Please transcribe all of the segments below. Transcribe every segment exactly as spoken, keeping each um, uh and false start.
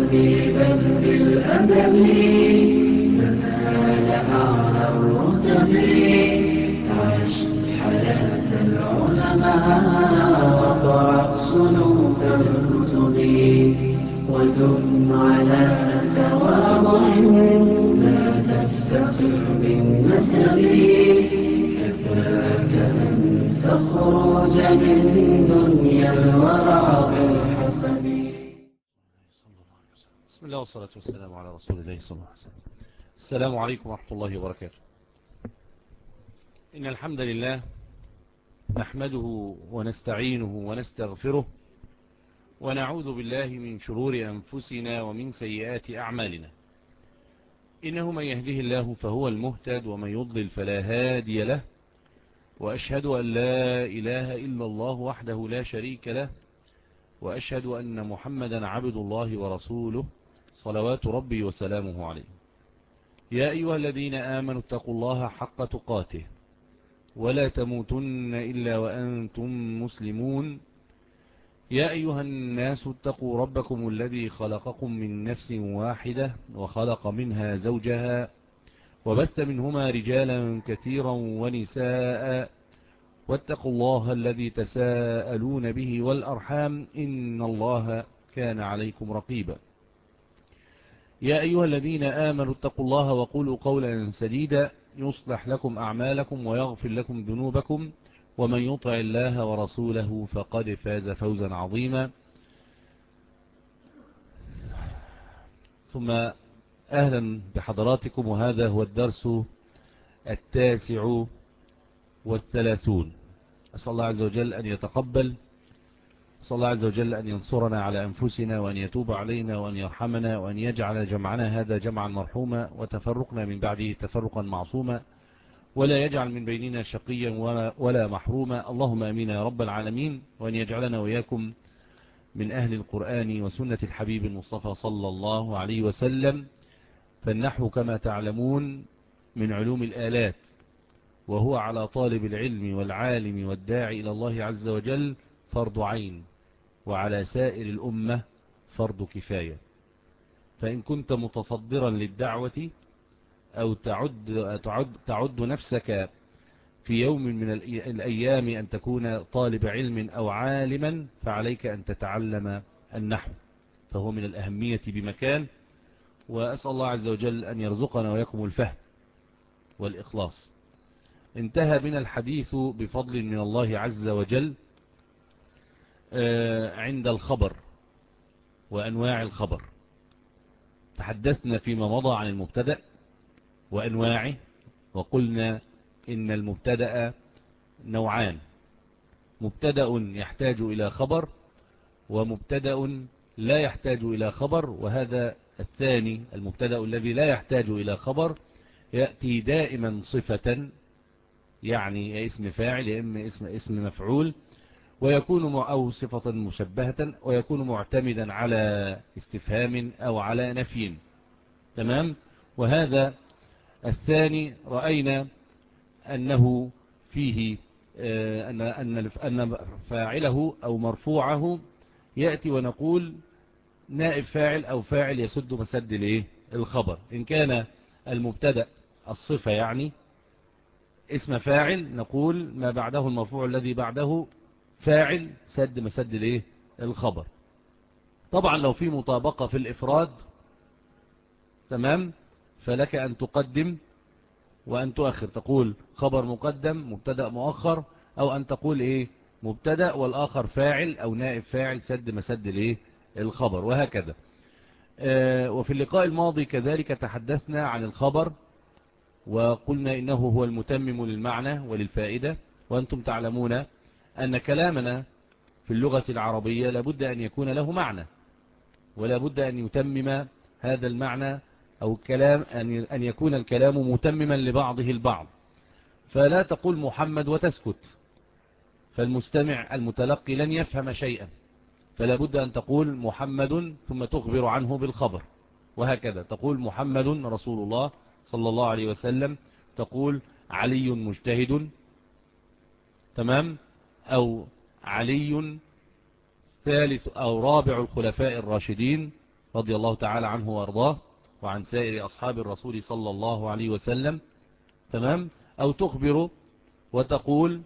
بل بالأدب تنال أعلى الرتب. عش حياة العلماء وقرأ صنوف الكتب، وثم على تواضع لا تفتخر بالنسب. كفاك أن تخرج من دنيا الورع بالحسب. بسم الله والصلاة والسلام على رسول الله صلى الله عليه وسلم. السلام عليكم ورحمة الله وبركاته. إن الحمد لله نحمده ونستعينه ونستغفره، ونعوذ بالله من شرور أنفسنا ومن سيئات أعمالنا. إنه من يهده الله فهو المهتد، ومن يضلل فلا هادي له. وأشهد أن لا إله إلا الله وحده لا شريك له، وأشهد أن محمدا عبد الله ورسوله صلوات ربي وسلامه عليه. يا أيها الذين آمنوا اتقوا الله حق تقاته ولا تموتن إلا وأنتم مسلمون. يا أيها الناس اتقوا ربكم الذي خلقكم من نفس واحدة وخلق منها زوجها وبث منهما رجالا كثيرا ونساء، واتقوا الله الذي تساءلون به والأرحام إن الله كان عليكم رقيبا. يا أيها الذين آمنوا اتقوا الله وقولوا قولا سديدا يصلح لكم أعمالكم ويغفر لكم ذنوبكم، ومن يطع الله ورسوله فقد فاز فوزا عظيما. ثم أهلا بحضراتكم، وهذا هو الدرس التاسع والثلاثون. أسأل الله عز وجل أن يتقبل، أسأل الله عز وجل أن ينصرنا على أنفسنا، وأن يتوب علينا، وأن يرحمنا، وأن يجعل جمعنا هذا جمعا مرحوما، وتفرقنا من بعده تفرقا معصوما، ولا يجعل من بيننا شقيا ولا, ولا محروما. اللهم أمين يا رب العالمين. وأن يجعلنا وإياكم من أهل القرآن وسنة الحبيب المصطفى صلى الله عليه وسلم. فالنحو كما تعلمون من علوم الآلات، وهو على طالب العلم والعالم والداعي إلى الله عز وجل فرض عين، وعلى سائر الأمة فرض كفاية. فإن كنت متصدرا للدعوة أو تعد, تعد, تعد نفسك في يوم من الأيام أن تكون طالب علم أو عالما، فعليك أن تتعلم النحو، فهو من الأهمية بمكان. وأسأل الله عز وجل أن يرزقنا وياكم الفهم والإخلاص. انتهى بنا الحديث بفضل من الله عز وجل عند الخبر وأنواع الخبر. تحدثنا فيما مضى عن المبتدأ وأنواعه، وقلنا إن المبتدأ نوعان: مبتدأ يحتاج إلى خبر، ومبتدأ لا يحتاج إلى خبر. وهذا الثاني المبتدأ الذي لا يحتاج إلى خبر يأتي دائما صفة، يعني يا اسم فاعل يا إما اسم, اسم مفعول، ويكون أو صفة مشبهة، ويكون معتمدا على استفهام أو على نفي. تمام. وهذا الثاني رأينا أنه فيه أن أن فاعله أو مرفوعه يأتي ونقول نائب فاعل أو فاعل يسد مسد الايه الخبر. إن كان المبتدأ الصفة يعني اسم فاعل، نقول ما بعده المرفوع الذي بعده فاعل سد مسد الايه الخبر. طبعا لو في مطابقة في الإفراد تمام، فلك أن تقدم وأن تؤخر، تقول خبر مقدم مبتدأ مؤخر، أو أن تقول إيه مبتدأ والآخر فاعل أو نائب فاعل سد مسد الايه الخبر، وهكذا. آه وفي اللقاء الماضي كذلك تحدثنا عن الخبر، وقلنا إنه هو المتمم للمعنى وللفائدة. وأنتم تعلمون أن كلامنا في اللغة العربية لابد أن يكون له معنى، ولا بد أن يتمم هذا المعنى أو الكلام أن يكون الكلام متمما لبعضه البعض. فلا تقول محمد وتسكت، فالمستمع المتلقي لن يفهم شيئا، فلا بد أن تقول محمد ثم تخبر عنه بالخبر، وهكذا تقول محمد رسول الله صلى الله عليه وسلم، تقول علي مجتهد، تمام، أو علي ثالث أو رابع الخلفاء الراشدين، رضي الله تعالى عنه وأرضاه وعن سائر أصحاب الرسول صلى الله عليه وسلم. تمام. أو تخبر وتقول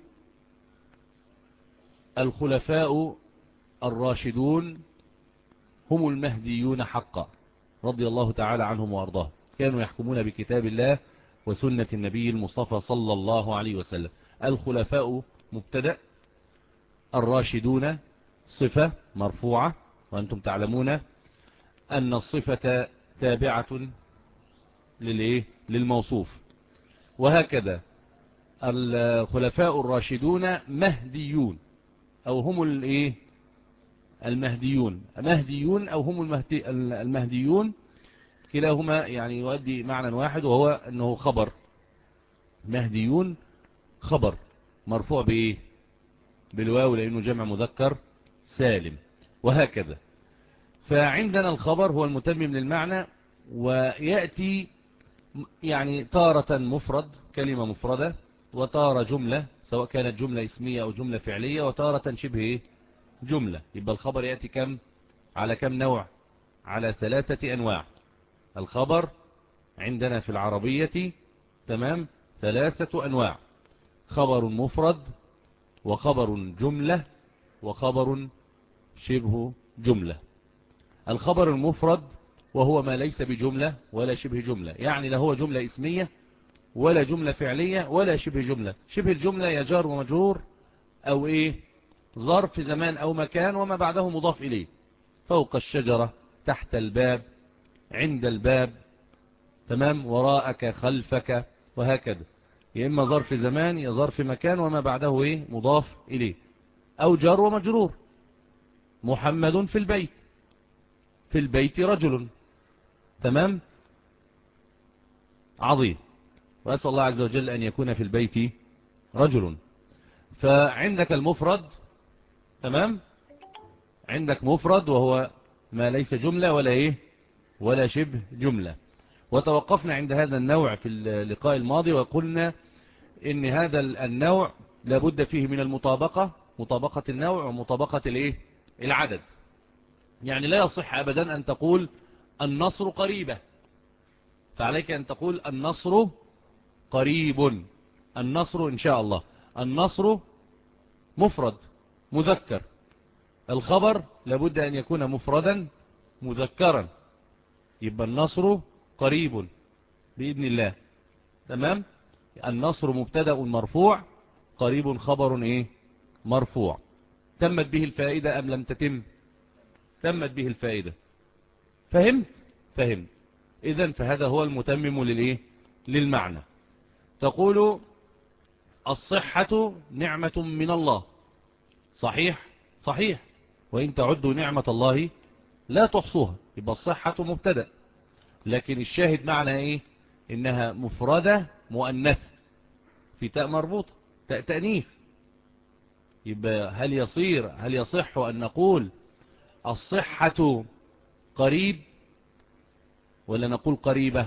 الخلفاء الراشدون هم المهديون حقا رضي الله تعالى عنهم وأرضاه، كانوا يحكمون بكتاب الله وسنة النبي المصطفى صلى الله عليه وسلم. الخلفاء مبتدأ، الراشدون صفة مرفوعة، وأنتم تعلمون أن الصفة تابعة للإيه؟ للموصوف. وهكذا الخلفاء الراشدون مهديون أو هم الإيه؟ المهديون، مهديون أو هم المهدي المهديون، كلاهما يعني يؤدي معنى واحد، وهو أنه خبر. مهديون خبر مرفوع بإيه؟ بالواو، لأنه جمع مذكر سالم. وهكذا فعندنا الخبر هو المتمم للمعنى، ويأتي يعني تارة مفرد كلمة مفردة، وتارة جملة سواء كانت جملة اسمية أو جملة فعلية، وتارة شبه جملة. يبقى الخبر يأتي كم على كم نوع؟ على ثلاثة أنواع. الخبر عندنا في العربية تمام ثلاثة أنواع: خبر مفرد، وخبر جملة، وخبر شبه جملة. الخبر المفرد وهو ما ليس بجملة ولا شبه جملة، يعني لا هو جملة اسمية ولا جملة فعلية ولا شبه جملة. شبه الجملة يجار ومجرور أو إيه؟ ظرف زمان أو مكان وما بعده مضاف إليه. فوق الشجرة، تحت الباب، عند الباب، تمام، وراءك، خلفك، وهكذا. يا إما ظرف زمان يا ظرف مكان وما بعده إيه؟ مضاف إليه. أو جار ومجرور: محمد في البيت، في البيت رجل. تمام، عظيم. وأسأل الله عز وجل أن يكون في البيت رجل. فعندك المفرد، تمام، عندك مفرد وهو ما ليس جملة ولا إيه ولا شبه جملة. وتوقفنا عند هذا النوع في اللقاء الماضي، وقلنا إن هذا النوع لابد فيه من المطابقة، مطابقة النوع ومطابقة الإيه؟ العدد. يعني لا يصح أبدا أن تقول النصر قريبة، فعليك أن تقول النصر قريب. النصر إن شاء الله. النصر مفرد مذكر. الخبر لابد أن يكون مفردا مذكرا، يبقى النصر قريب بإذن الله. تمام. النصر مبتدأ مرفوع، قريب خبر إيه؟ مرفوع. تمت به الفائدة أم لم تتم؟ تمت به الفائدة. فهمت؟ فهمت. إذن فهذا هو المتمم للإيه؟ للمعنى. تقول الصحة نعمة من الله. صحيح؟ صحيح. وإن تعدوا نعمة الله لا تحصوها. يبقى الصحة مبتدأ، لكن الشاهد معنى إيه؟ إنها مفردة مؤنثة في تاء مربوطة، تاء تأنيث. يبقى هل يصير هل يصح أن نقول الصحة قريب، ولا نقول قريبة؟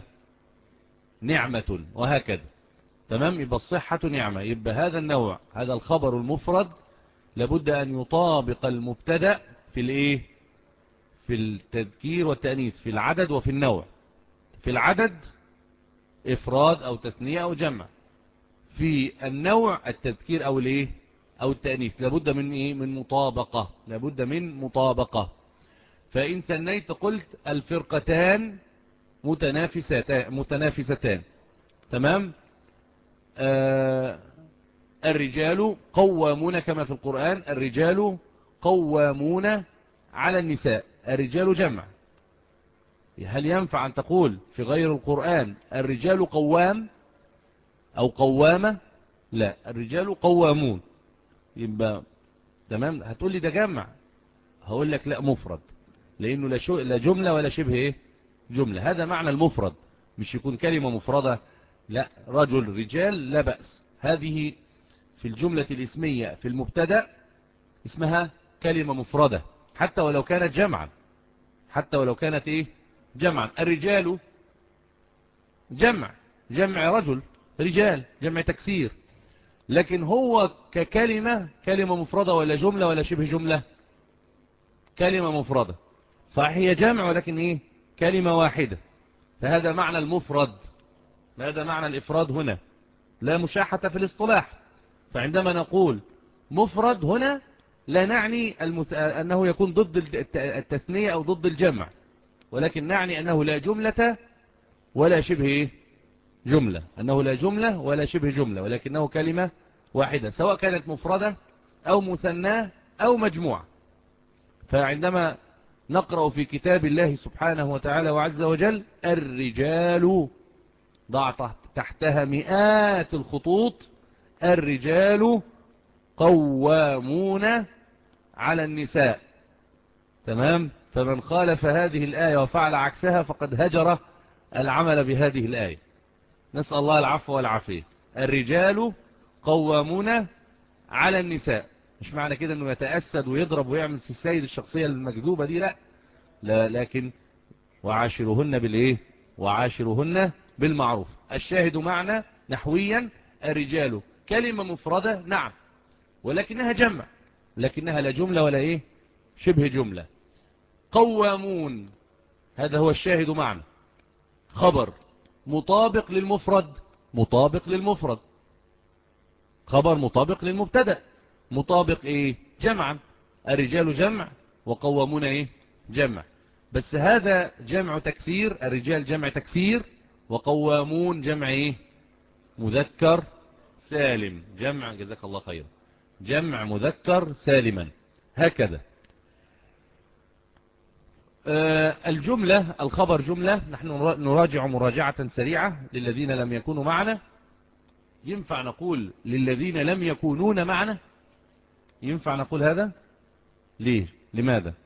نعمة، وهكذا. تمام. يبقى الصحة نعمة. يبقى هذا النوع، هذا الخبر المفرد، لابد أن يطابق المبتدأ في الإيه؟ في التذكير والتأنيث، في العدد وفي النوع. في العدد إفراد أو تثنية أو جمع. في النوع التذكير أو الإيه؟ أو التأنيث. لابد من إيه؟ من مطابقة. لابد من مطابقة. فإن ثنيت قلت الفرقتان متنافستان متنافستان. تمام. آه الرجال قوامون، كما في القرآن الرجال قوامون على النساء. الرجال جمع. هل ينفع أن تقول في غير القرآن الرجال قوام أو قوامة؟ لا، الرجال قوامون. يبقى تمام. هتقول لي ده جمع، هقول لك لا، مفرد، لأنه لا, شو لا جملة ولا شبه إيه؟ جملة. هذا معنى المفرد، مش يكون كلمة مفردة. لا، رجل رجال لا بأس. هذه في الجملة الاسمية في المبتدأ اسمها كلمة مفردة، حتى ولو كانت جمعا، حتى ولو كانت إيه؟ جمعا. الرجال جمع، جمع رجل، رجال جمع تكسير. لكن هو ككلمة كلمة مفردة ولا جملة ولا شبه جملة؟ كلمة مفردة. صحيح هي جمع ولكن إيه كلمة واحدة، فهذا معنى المفرد. هذا معنى الإفراد هنا، لا مشاحة في الاصطلاح. فعندما نقول مفرد هنا لا نعني المث... أنه يكون ضد التثنية أو ضد الجمع، ولكن نعني أنه لا جملة ولا شبه جملة، أنه لا جملة ولا شبه جملة، ولكنه كلمة واحدة سواء كانت مفردة أو مثناه أو مجموعة. فعندما نقرأ في كتاب الله سبحانه وتعالى وعز وجل الرجال، ضع تحتها مئات الخطوط، الرجال قوامون على النساء. تمام. فمن خالف هذه الآية وفعل عكسها فقد هجر العمل بهذه الآية. نسأل الله العفو والعافية. الرجال قوامون على النساء، مش معنى كده انه يتأسد ويضرب ويعمل في السيد الشخصية المكذوبة دي، لا لا، لكن وعاشرهن بالايه، وعاشرهن بالمعروف. الشاهد معنا نحويا الرجال كلمة مفردة نعم، ولكنها جمع، لكنها لا جملة ولا ايه شبه جملة. قوامون هذا هو الشاهد معنا، خبر مطابق للمفرد، مطابق للمفرد، خبر مطابق للمبتدأ، مطابق ايه جمعا. الرجال جمع وقوامون ايه جمع، بس هذا جمع تكسير، الرجال جمع تكسير وقوامون جمع ايه مذكر سالم، جمع جزاك الله خير، جمع مذكر سالما. هكذا آه الجملة، الخبر جملة. نحن نراجع مراجعة سريعة للذين لم يكونوا معنا. ينفع نقول للذين لم يكونون معنا؟ ينفع نقول هذا؟ ليه؟ لماذا؟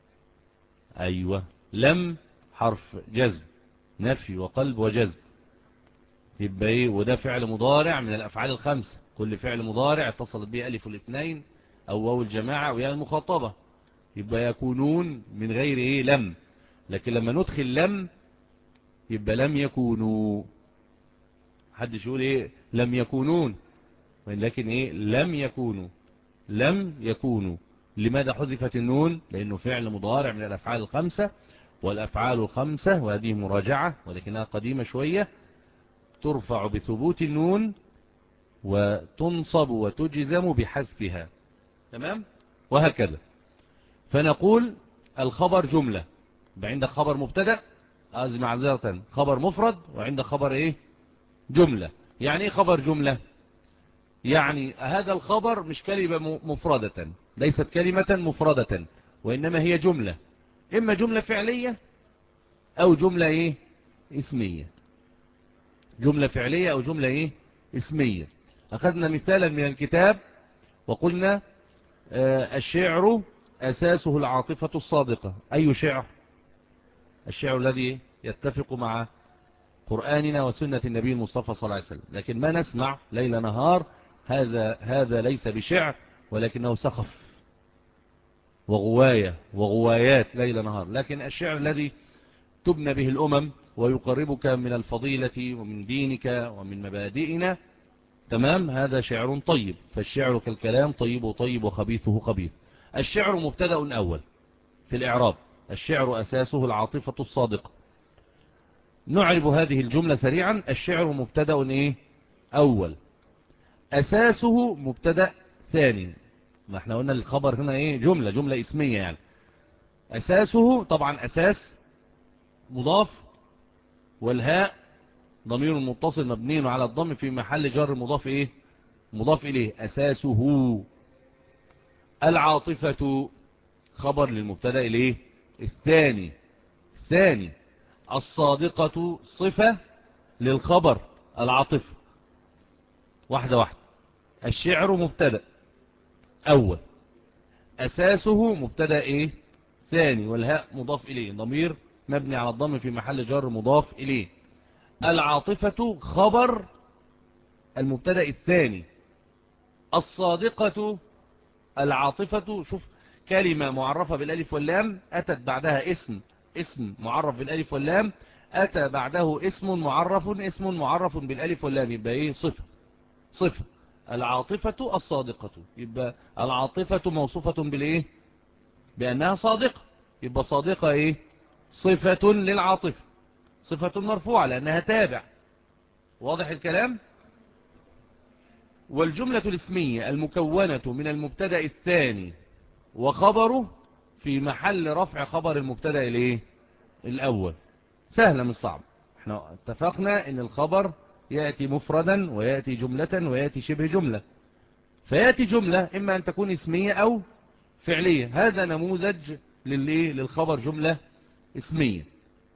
أيوة، لم حرف جزم، نفي وقلب وجزم، يبقى ايه؟ وده فعل مضارع من الأفعال الخمسة، كل فعل مضارع اتصلت به ألف الاثنين أو واو الجماعة أو ياء المخاطبة، يبقى يكونون من غير ايه لم. لكن لما ندخل لم يبقى لم يكونوا، حدش يقول ايه لم يكونون، لكن ايه لم يكونوا، لم يكونوا. لماذا حذفت النون؟ لأنه فعل مضارع من الأفعال الخمسة، والأفعال الخمسة وهذه مراجعة ولكنها قديمة شوية، ترفع بثبوت النون وتنصب وتجزم بحذفها. تمام. وهكذا فنقول الخبر جملة، عندك خبر مبتدأ أزم معذرة خبر مفرد، وعندك خبر ايه جملة. يعني ايه خبر جملة؟ يعني هذا الخبر مش كلمة مفردة، ليست كلمة مفردة، وإنما هي جملة، إما جملة فعلية أو جملة إيه اسمية، جملة فعلية أو جملة إيه اسمية. أخذنا مثالا من الكتاب وقلنا آه الشعر أساسه العاطفة الصادقة. أي شعر؟ الشعر الذي يتفق مع قرآننا وسنة النبي المصطفى صلى الله عليه وسلم. لكن ما نسمع ليل نهار هذا هذا ليس بشعر ولكنه سخف وغواية وغوايات ليل نهار. لكن الشعر الذي تبنى به الأمم ويقربك من الفضيلة ومن دينك ومن مبادئنا، تمام، هذا شعر طيب. فالشعر كالكلام طيب وطيب وخبيثه خبيث. الشعر مبتدأ أول في الإعراب، الشعر أساسه العاطفة الصادقة. نعرب هذه الجملة سريعا. الشعر مبتدأ إيه أول، أساسه مبتدأ ثاني. ما احنا قلنا الخبر هنا ايه جملة جملة اسمية يعني. أساسه طبعا أساس مضاف، والهاء ضمير متصل مبني على الضم في محل جر مضاف ايه مضاف إليه. أساسه العاطفة خبر للمبتدأ الايه الثاني الثاني. الصادقة صفة للخبر العاطفة. واحدة واحدة. الشعر مبتدأ أول، أساسه مبتدأ إيه ثاني، والهاء مضاف إليه ضمير مبني على الضم في محل جر مضاف إليه. العاطفة خبر المبتدأ الثاني. الصادقة العاطفة، شوف كلمة معرفة بالالف واللام أتت بعدها اسم، اسم معرف بالالف واللام أتى بعده اسم معرف، اسم معرف بالالف واللام، يبقى إيه صفة صفة. العاطفة الصادقة، يبقى العاطفة موصوفة بالإيه بأنها صادقة، يبقى صادقة إيه؟ صفة للعاطفة، صفة مرفوعة لأنها تابع. واضح الكلام؟ والجملة الاسمية المكونة من المبتدأ الثاني وخبره في محل رفع خبر المبتدأ الايه الأول. سهلة مش صعب. احنا اتفقنا ان الخبر يأتي مفردا ويأتي جملة ويأتي شبه جملة. فيأتي جملة إما أن تكون اسمية أو فعلية. هذا نموذج للخبر جملة اسمية.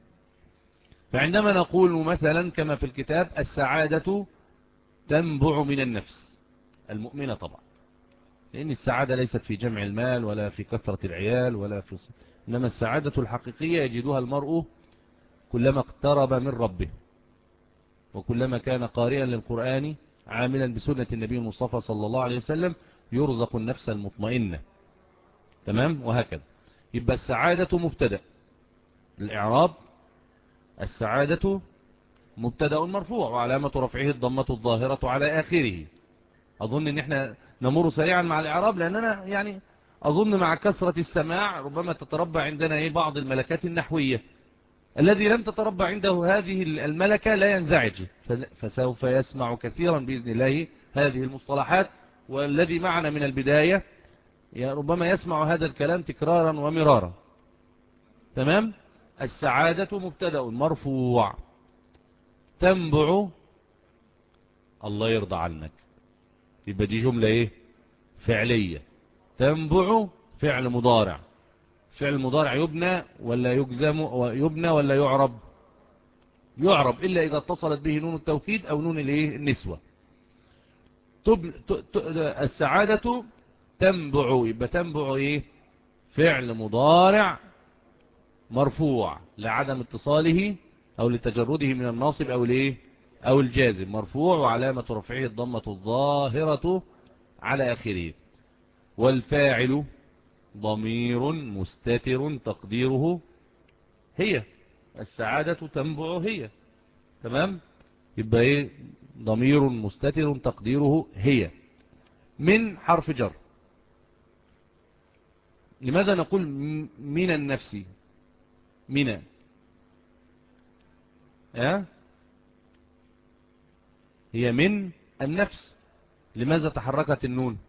فعندما نقول مثلا كما في الكتاب السعادة تنبع من النفس المؤمنة طبعا، لأن السعادة ليست في جمع المال ولا في كثرة العيال ولا في، إنما السعادة الحقيقية يجدها المرء كلما اقترب من ربه وكلما كان قارئا للقرآن عاملا بسنة النبي المصطفى صلى الله عليه وسلم يرزق النفس المطمئنة. تمام؟ وهكذا. يبقى السعادة مبتدأ. الإعراب: السعادة مبتدأ مرفوع وعلامة رفعه الضمة الظاهرة على آخره. أظن أن احنا نمر سريعا مع الإعراب لأننا يعني أظن مع كثرة السماع ربما تتربى عندنا إيه بعض الملكات النحوية. الذي لم تتربى عنده هذه الملكة لا ينزعج، فسوف يسمع كثيرا بإذن الله هذه المصطلحات، والذي معنا من البداية ربما يسمع هذا الكلام تكرارا ومرارا. تمام؟ السعادة مبتدأ مرفوع تنبع، الله يرضى عنك، يبقى دي جملة ايه فعلية. تنبع فعل مضارع. فعل مضارع يبنى ولا يجزم، يبنى ولا يعرب؟ يعرب إلا إذا اتصلت به نون التوكيد أو نون الايه النسوة. تب... ت... ت... السعادة تنبع، يبقى تنبع ايه فعل مضارع مرفوع لعدم اتصاله أو لتجرده من الناصب أو الايه أو الجازم، مرفوع وعلامة رفعه الضمة الظاهرة على آخره. والفاعل ضمير مستتر تقديره هي. السعادة تنبع هي. تمام؟ يبقى ايه ضمير مستتر تقديره هي. من حرف جر. لماذا نقول من النفس؟ من أه؟ هي من النفس. لماذا تحركت النون؟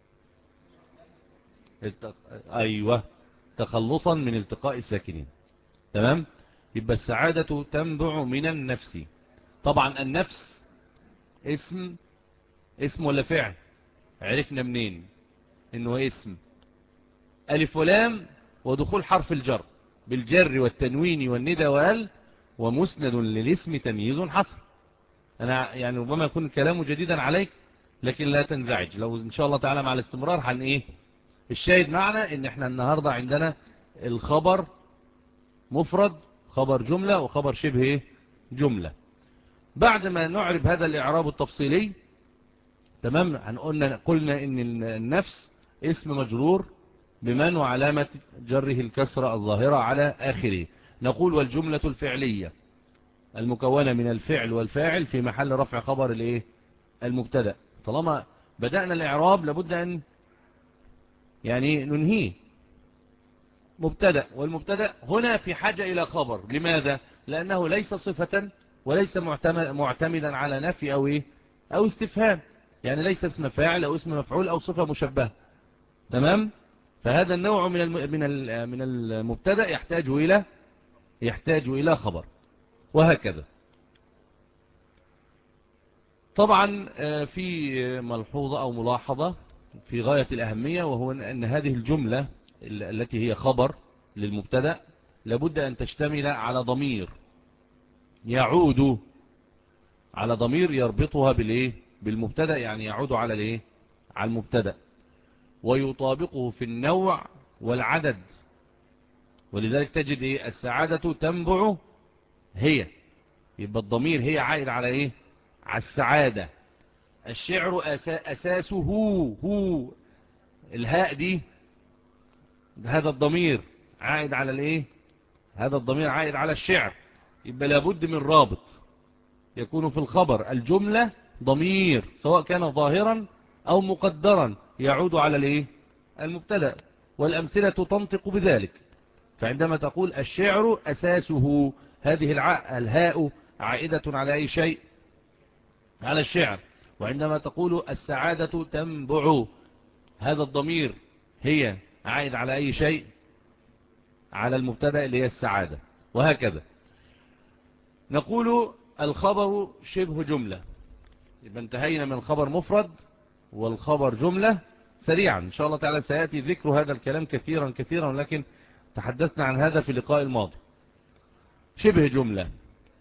التق... أيوة، تخلصا من التقاء الساكنين. تمام؟ يبقى السعادة تنبع من النفس. طبعا النفس اسم، اسم ولا فعل؟ عرفنا منين انه اسم؟ ألف ولام ودخول حرف الجر بالجر والتنوين والندى وال، ومسند للاسم تمييز حصر. أنا يعني ربما يكون كلامه جديدا عليك لكن لا تنزعج، لو إن شاء الله تعالى مع الاستمرار حن إيه الشاهد معنا إن إحنا النهاردة عندنا الخبر مفرد، خبر جملة وخبر شبه إيه جملة. بعد ما نعرب هذا الإعراب التفصيلي تمام هنقولنا قلنا إن النفس اسم مجرور بمن وعلامة جره الكسرة الظاهرة على آخره. نقول والجملة الفعلية المكونة من الفعل والفاعل في محل رفع خبر الايه المبتدا. طالما بدأنا الإعراب لابد أن يعني ننهيه. مبتدا، والمبتدا هنا في حاجة إلى خبر. لماذا؟ لأنه ليس صفة وليس معتمدا على نفي أو إيه أو استفهام، يعني ليس اسم فاعل أو اسم مفعول أو صفة مشبهة. تمام؟ فهذا النوع من الم... من ال... من المبتدا يحتاج إلى يحتاج إلى خبر، وهكذا. طبعا في ملحوظة أو ملاحظة في غاية الأهمية، وهو أن هذه الجملة التي هي خبر للمبتدا لابد أن تشتمل على ضمير يعود على ضمير يربطها بالإيه بالمبتدا، يعني يعود على الإيه على المبتدا ويطابقه في النوع والعدد. ولذلك تجد إيه السعادة تنبع هي، يبقى الضمير هي عائد على إيه على السعادة. الشعر أساسه هو، الهاء دي هذا الضمير عائد على الايه هذا الضمير عائد على الشعر. يبقى لابد من رابط يكون في الخبر. الجملة ضمير سواء كان ظاهرا أو مقدرا يعود على الايه المبتدا، والأمثلة تنطق بذلك. فعندما تقول الشعر أساسه، هذه الع... الهاء عائدة على أي شيء؟ على الشعر. وعندما تقول السعادة تنبع، هذا الضمير هي عائد على أي شيء؟ على المبتدأ اللي هي السعادة. وهكذا نقول الخبر شبه جملة. يبقى انتهينا من الخبر مفرد والخبر جملة. سريعا إن شاء الله تعالى سيأتي ذكر هذا الكلام كثيرا كثيرا، لكن تحدثنا عن هذا في اللقاء الماضي. شبه جملة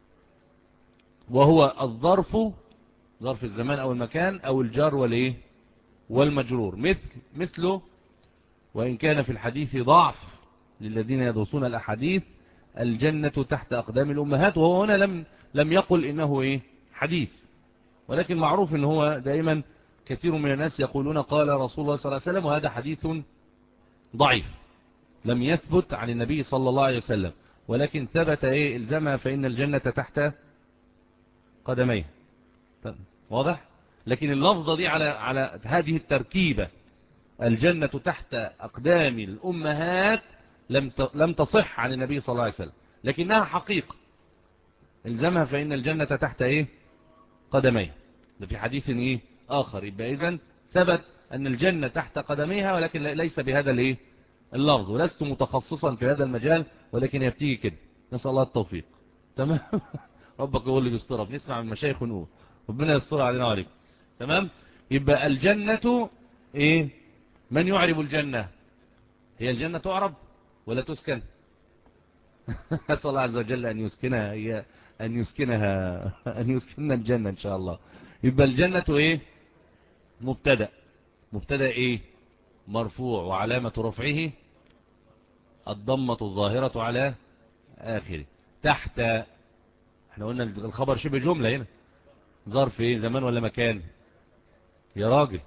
وهو الظرف، ظرف الزمان أو المكان، أو الجار والإيه والمجرور. مثل مثله، وإن كان في الحديث ضعف للذين يدرسون الأحاديث، الجنة تحت أقدام الأمهات. وهو هنا لم لم يقل إنه إيه حديث، ولكن معروف إن هو دائما كثير من الناس يقولون قال رسول الله صلى الله عليه وسلم، وهذا حديث ضعيف لم يثبت عن النبي صلى الله عليه وسلم، ولكن ثبت إيه الزمها فإن الجنة تحت قدميه. واضح؟ لكن اللفظة دي على على هذه التركيبة، الجنة تحت أقدام الأمهات، لم لم تصح عن النبي صلى الله عليه وسلم، لكنها حقيقة. الزمها فإن الجنة تحت إيه قدميه، ده في حديث إيه آخر. يبقى إذن ثبت أن الجنة تحت قدميها، ولكن ليس بهذا الإيه اللفظ. ولست متخصصا في هذا المجال، ولكن يبتيجي كده. نسأل الله التوفيق. تمام. ربك هو اللي بيسترها، بنسمع من المشايخ ونقول ربنا يستر علينا وعليكم. تمام. يبقى الجنة إيه؟ من يعرب الجنة؟ هي الجنة تعرب ولا تسكن؟ أسأل الله عز وجل أن يسكنها، هي أن يسكنها أن يسكننا الجنة إن شاء الله. يبقى الجنة إيه؟ مبتدأ. مبتدأ إيه؟ مرفوع، وعلامة رفعه الضمة الظاهرة على آخره. تحت، احنا قلنا الخبر شبه جملة هنا. ظرف إيه؟ زمان ولا مكان يا راجل؟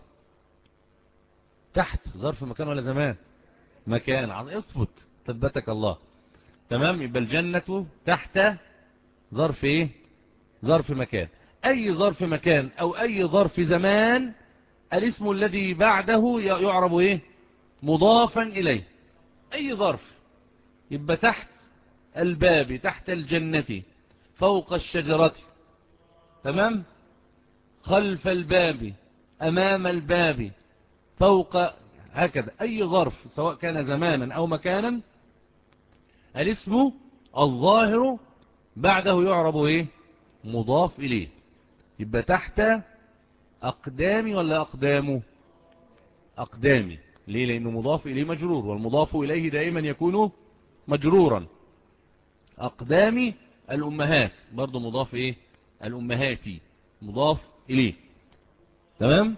تحت ظرف مكان ولا زمان؟ مكان. اثبت ثبتك الله. تمام. يبقى الجنة تحت ظرف ايه؟ ظرف مكان. اي ظرف مكان او اي ظرف زمان، الاسم الذي بعده يعرب ايه؟ مضافا اليه. اي ظرف. يبقى تحت الباب، تحت الجنة، فوق الشجرة، تمام، خلف الباب، امام الباب، فوق، هكذا. اي ظرف سواء كان زمانا او مكانا، الاسم الظاهر بعده يعرب ايه؟ مضاف اليه. يبقى تحت اقدامي ولا اقدامه؟ اقدامي. ليه؟ لانه مضاف اليه مجرور، والمضاف اليه دائما يكون مجرورا. اقدامي الامهات برضو مضاف ايه؟ الامهاتي مضاف اليه. تمام.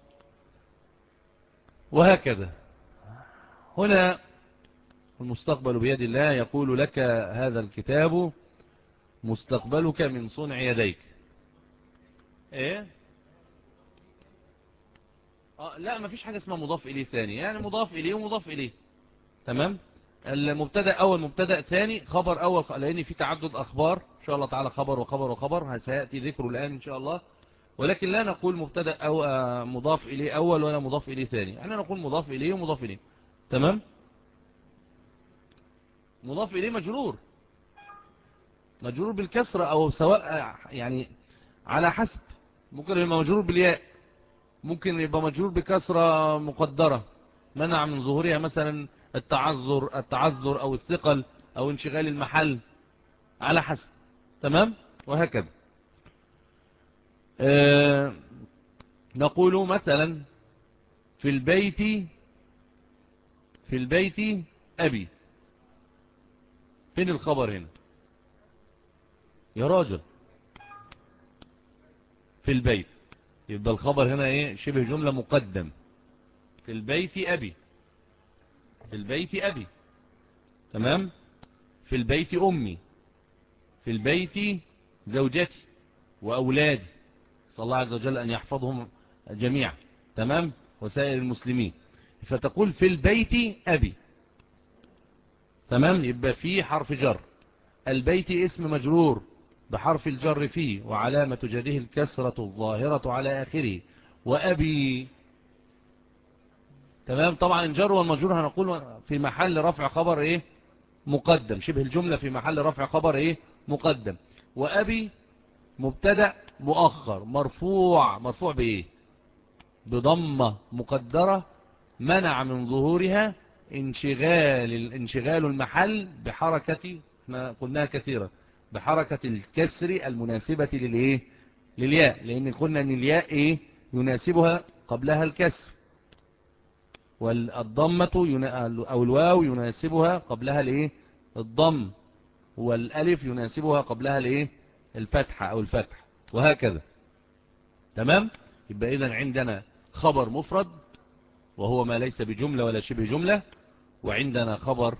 وهكذا هنا المستقبل بيد الله. يقول لك هذا الكتاب مستقبلك من صنع يديك. ايه؟ آه لا، ما فيش حاجة اسمها مضاف إليه ثاني، يعني مضاف إليه ومضاف إليه. تمام. المبتدأ أول، مبتدأ ثاني، خبر أول، لأن في تعدد أخبار إن شاء الله تعالى، خبر وخبر وخبر سيأتي ذكره الآن إن شاء الله. ولكن لا نقول مبتدأ أو آه مضاف إليه أول ولا مضاف إليه ثاني، يعني نقول مضاف إليه ومضاف إليه. تمام. مضاف إليه مجرور، مجرور بالكسرة، أو سواء يعني على حسب. ممكن يبقى مجرور بالياء، ممكن يبقى مجرور بكسرة مقدرة منع من ظهورها، مثلا التعذر التعذر أو الثقل أو انشغال المحل، على حسب. تمام. وهكذا آه نقول مثلا في البيت، في البيت أبي. فين الخبر هنا يا راجل؟ في البيت. يبقى الخبر هنا ايه؟ شبه جملة مقدم. في البيت أبي، في البيت أبي. تمام. في البيت أمي، في البيت زوجتي وأولادي، صلى الله عز وجل أن يحفظهم جميعا. تمام. وسائر المسلمين. فتقول في البيت أبي. تمام. يبقى فيه حرف جر، البيت اسم مجرور بحرف الجر فيه، وعلامة جره الكسرة الظاهرة على آخره، وأبي. تمام. طبعا الجر والمجرور هنقول في محل رفع خبر ايه؟ مقدم، شبه الجملة في محل رفع خبر ايه مقدم. وأبي مبتدأ مؤخر مرفوع، مرفوع بايه بضمة مقدرة منع من ظهورها انشغال انشغال المحل بحركة، احنا قلناها كثيرا، بحركة الكسر المناسبة للايه للياء، لان قلنا ان الياء ايه يناسبها قبلها الكسر، والضمة او الواو يناسبها قبلها الايه الضم، والالف يناسبها قبلها الايه الفتحة او الفتح، وهكذا. تمام. يبقى اذا عندنا خبر مفرد وهو ما ليس بجملة ولا شبه جملة، وعندنا خبر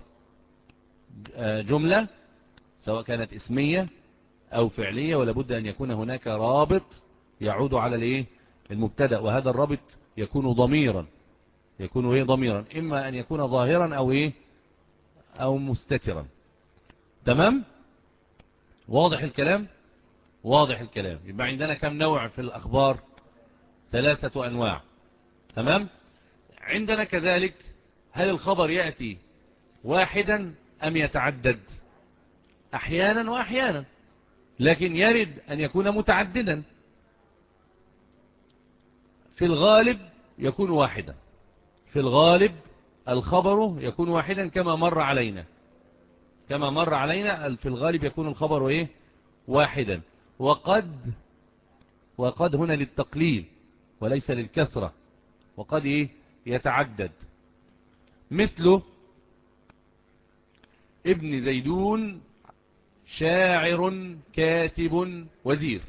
جملة سواء كانت اسمية أو فعلية، ولا بد أن يكون هناك رابط يعود على الايه المبتدأ، وهذا الرابط يكون ضميرا، يكون ايه ضميرا، إما أن يكون ظاهرا أو ايه أو مستترا. تمام. واضح الكلام، واضح الكلام. يبقى عندنا كم نوع في الأخبار؟ ثلاثة أنواع. تمام. عندنا كذلك هل الخبر يأتي واحدا أم يتعدد؟ أحيانا وأحيانا، لكن يرد أن يكون متعددا. في الغالب يكون واحدا، في الغالب الخبر يكون واحدا كما مر علينا، كما مر علينا في الغالب يكون الخبر إيه واحدا. وقد وقد هنا للتقليل وليس للكثرة، وقد إيه يتعدد، مثل ابن زيدون شاعر كاتب وزير.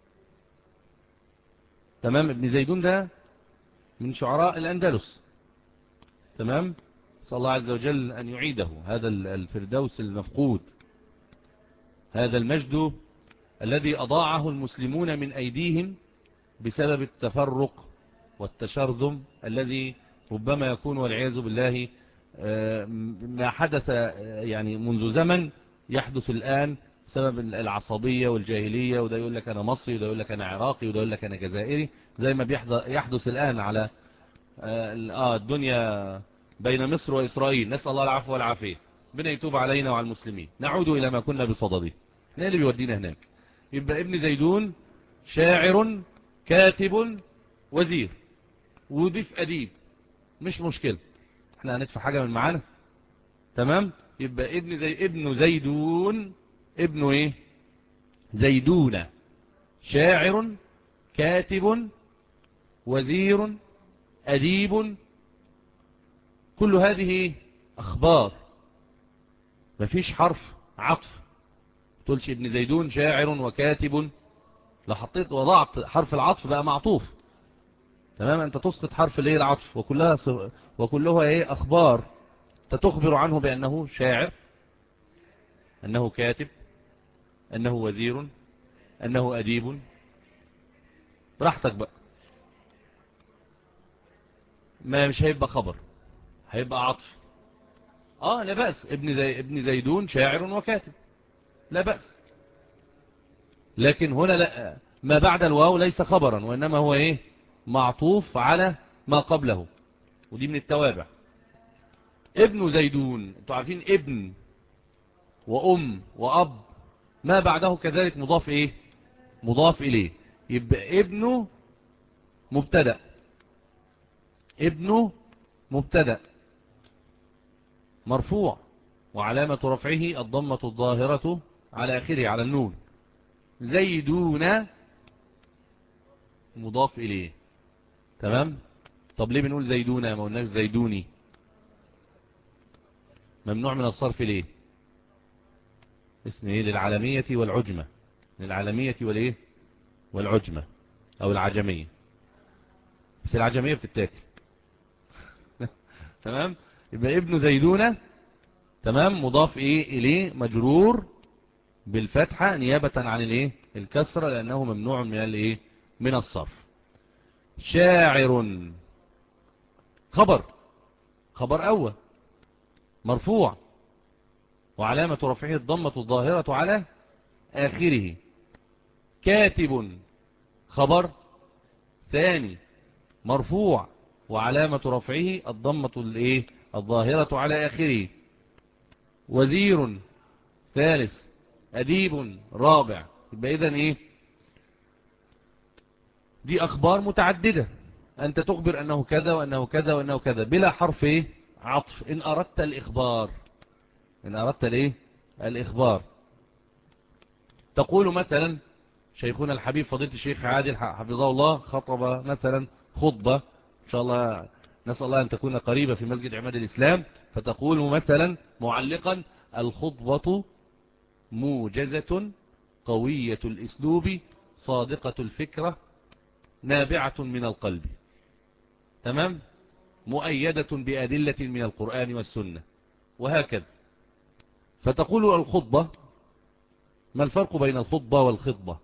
تمام. ابن زيدون ده من شعراء الأندلس. تمام. صلى الله عز وجل أن يعيده هذا الفردوس المفقود، هذا المجد الذي أضاعه المسلمون من أيديهم بسبب التفرق والتشرذم الذي ربما يكون والعياذ بالله ما حدث يعني منذ زمن يحدث الآن بسبب العصبية والجاهلية، وده يقول لك أنا مصري، وده يقول لك أنا عراقي، وده يقول لك أنا جزائري، زي ما يحدث الآن على آه الدنيا بين مصر وإسرائيل. نسأل الله العفو والعافية، ربنا يتوب علينا وعلى المسلمين، نعود إلى ما كنا بصدده، احنا اللي بيودينا هناك. يبقى ابن زيدون شاعر كاتب وزير، وضيف أديب، مش مشكلة، احنا هندفع حاجة من معانا. تمام. يبقى ابن زي ابن زيدون، ابن ايه زيدون شاعر كاتب وزير أديب، كل هذه أخبار، مفيش حرف عطف، تقولش ابن زيدون شاعر وكاتب، لو حطيت وضعت حرف العطف بقى معطوف. تمام. أنت تسقط حرف الايه العطف، وكلها صغ... وكلها ايه أخبار تخبر عنه بأنه شاعر، أنه كاتب، أنه وزير، أنه أديب، براحتك بقى. ما مش هيبقى خبر، هيبقى عطف. اه لا بأس، ابن زي ابن زيدون شاعر وكاتب، لا بأس. لكن هنا لا، ما بعد الواو ليس خبرا، وإنما هو ايه معطوف على ما قبله، ودي من التوابع. ابن زيدون، انتوا عارفين ابن وأم وأب ما بعده كذلك مضاف ايه مضاف إليه. يبقى ابنه مبتدأ، ابنه مبتدأ مرفوع، وعلامة رفعه الضمة الظاهرة على آخره على النون. زيدون مضاف إليه. تمام. طب ليه بنقول زيدون ما قلناش زيدوني؟ ممنوع من الصرف ليه؟ اسم ايه للعالمية والعجمة، للعالمية والايه والعجمة او العجمية، بس العجمية بتتاكل. تمام. يبقى ابن زيدون تمام مضاف ايه اليه مجرور بالفتحة نيابة عن الايه الكسرة، لانه ممنوع من الايه من الصرف. شاعر خبر، خبر اول مرفوع، وعلامة رفعه الضمة الظاهرة على آخره. كاتب خبر ثاني مرفوع، وعلامة رفعه الضمة الايه الظاهرة على آخره. وزير ثالث، أديب رابع. يبقى إذن إيه؟ دي أخبار متعددة، أنت تخبر أنه كذا وأنه كذا وأنه كذا بلا حرف إيه؟ عطف. إن أردت الإخبار، إن أردت الإيه؟ الإخبار. تقول مثلا شيخنا الحبيب فضيلة الشيخ عادل حفظه الله خطب مثلا خطبة، إن شاء الله نسأل الله أن تكون قريبة في مسجد عماد الإسلام، فتقول مثلا معلقا: الخطبة موجزة قوية الأسلوب صادقة الفكرة نابعة من القلب، تمام، مؤيدة بأدلة من القرآن والسنة، وهكذا. فتقول الخطبة. ما الفرق بين الخطبة والخطبة؟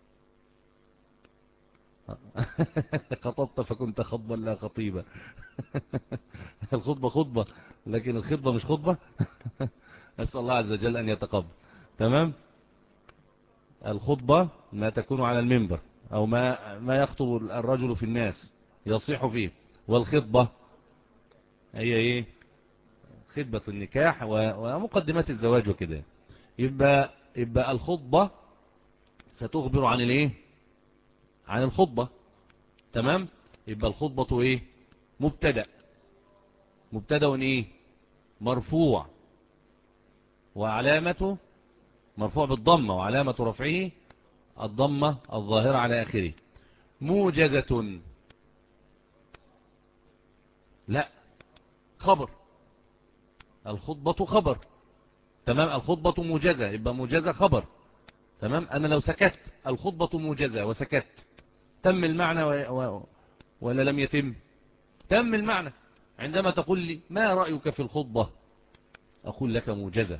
خطبت فكنت خطبا لا خطيبة. الخطبة خطبة، لكن الخطبة مش خطبة. أسأل الله عز وجل أن يتقبل. تمام. الخطبة ما تكون على المنبر، أو ما ما يخطب الرجل في الناس يصيح فيه. والخطبة هي إيه؟ خطبة النكاح ومقدمات الزواج وكده. يبقى يبقى الخطبة ستخبر عن الايه؟ عن الخطبة. تمام. يبقى الخطبة ايه؟ مبتدأ. مبتدأ ايه؟ مرفوع، وعلامته مرفوع بالضمة، وعلامة رفعه الضمة الظاهرة على آخره. موجزة، لا، خبر. الخطبة خبر. تمام. الخطبة موجزة، يبقى موجزة خبر. تمام. أنا لو سكت الخطبة موجزة وسكت، تم المعنى و... و... ولا لم يتم؟ تم المعنى. عندما تقول لي ما رأيك في الخطبة، أقول لك موجزة.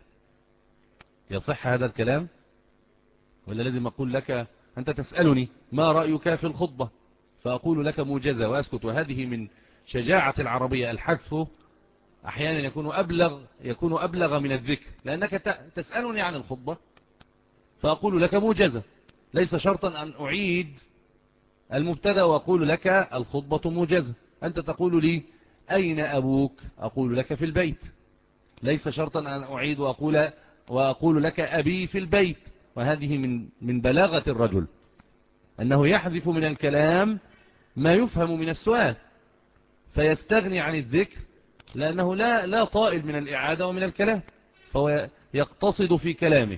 يصح هذا الكلام ولا لازم أقول لك؟ أنت تسألني ما رأيك في الخطبة، فأقول لك موجزة وأسكت. وهذه من شجاعة العربية، الحذف أحيانا يكون أبلغ يكون أبلغ من الذكر، لأنك تسألني عن الخطبة فأقول لك موجزة. ليس شرطا أن أعيد المبتدأ وأقول لك الخطبة موجزة. أنت تقول لي أين أبوك، أقول لك في البيت. ليس شرطا أن أعيد وأقول, وأقول لك أبي في البيت. وهذه من من بلاغة الرجل أنه يحذف من الكلام ما يفهم من السؤال، فيستغني عن الذكر، لأنه لا لا طائل من الإعادة ومن الكلام، فهو يقتصد في كلامه.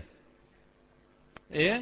إيه؟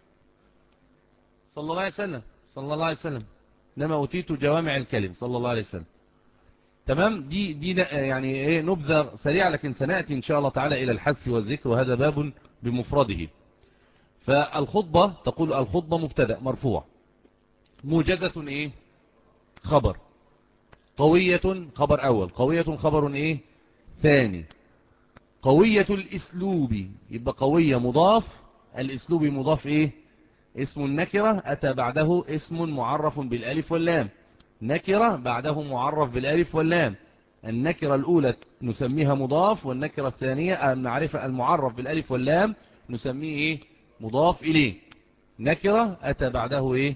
صلى الله عليه وسلم صلى الله عليه وسلم لما أوتيت جوامع الكلم صلى الله عليه وسلم. تمام. دي دي يعني ايه نبذة سريعة، لكن سنأتي إن شاء الله تعالى إلى الحذف والذكر، وهذا باب بمفرده. فالخطبة تقول الخطبة مبتدأ مرفوع، موجزة ايه؟ خبر. قوية خبر أول، قوية خبر ايه؟ ثاني. قوية الأسلوب، يبقى قوية مضاف، الأسلوب مضاف ايه؟ اسم النكرة أتى بعده اسم معرف بالألف واللام. نكرة بعده معرف بالألف واللام. النكرة الأولى نسميها مضاف، والنكرة الثانية المعرفة المعرف بالألف واللام نسميه إيه؟ مضاف إليه. نكرة أتى بعده إيه؟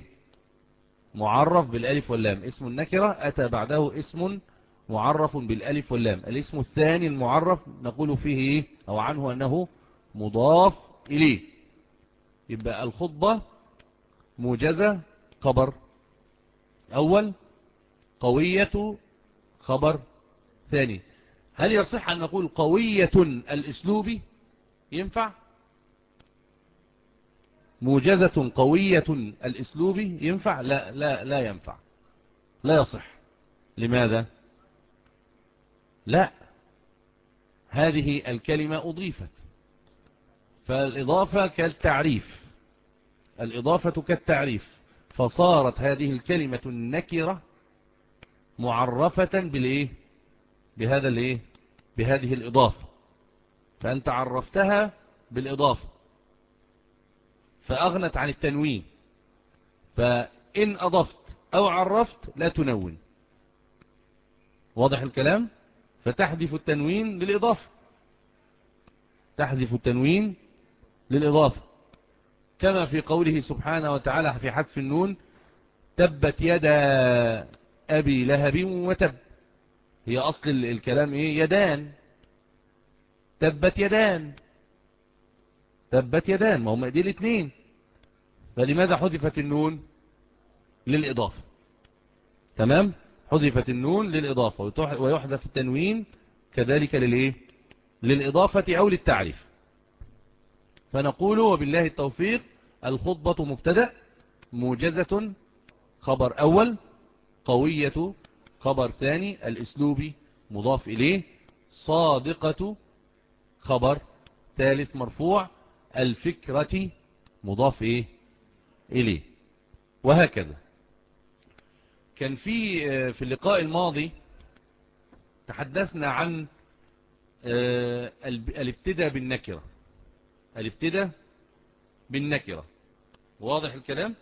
معرف بالألف واللام. اسم النكرة أتى بعده اسم معرف بالألف واللام. الاسم الثاني المعرف نقول فيه إيه؟ أو عنه أنه مضاف إليه. يبقى الخطبة موجزة خبر أول، قوية خبر ثاني. هل يصح أن نقول قوية الأسلوب؟ ينفع؟ موجزة قوية الأسلوب ينفع؟ لا لا لا ينفع، لا يصح. لماذا؟ لا، هذه الكلمة أضيفت، فالإضافة كالتعريف، الإضافة كالتعريف، فصارت هذه الكلمة النكرة معرفة بالإيه؟ بهذا الإيه؟ بهذه الإضافة. فأنت عرفتها بالإضافة فأغنت عن التنوين. فإن أضفت أو عرفت لا تنون. واضح الكلام؟ فتحذف التنوين للإضافة، تحذف التنوين للإضافة، كما في قوله سبحانه وتعالى في حذف النون: تبت يدا أبي لهب وتب. هي أصل الكلام إيه؟ يدان. تبت يدان، تبت يدان، ما هم دي الاثنين، فلماذا حذفت النون؟ للإضافة. تمام، حذفت النون للإضافة، ويحذف التنوين كذلك للإيه؟ للإضافة أو للتعريف. فنقول وبالله التوفيق: الخطبة مبتدأ، موجزة خبر أول، قوية خبر ثاني، الأسلوبي مضاف إليه، صادقة خبر ثالث مرفوع، الفكرة مضاف إيه؟ إليه، وهكذا. كان في في اللقاء الماضي تحدثنا عن الابتداء بالنكرة، الابتداء بالنكرة، واضح الكلام؟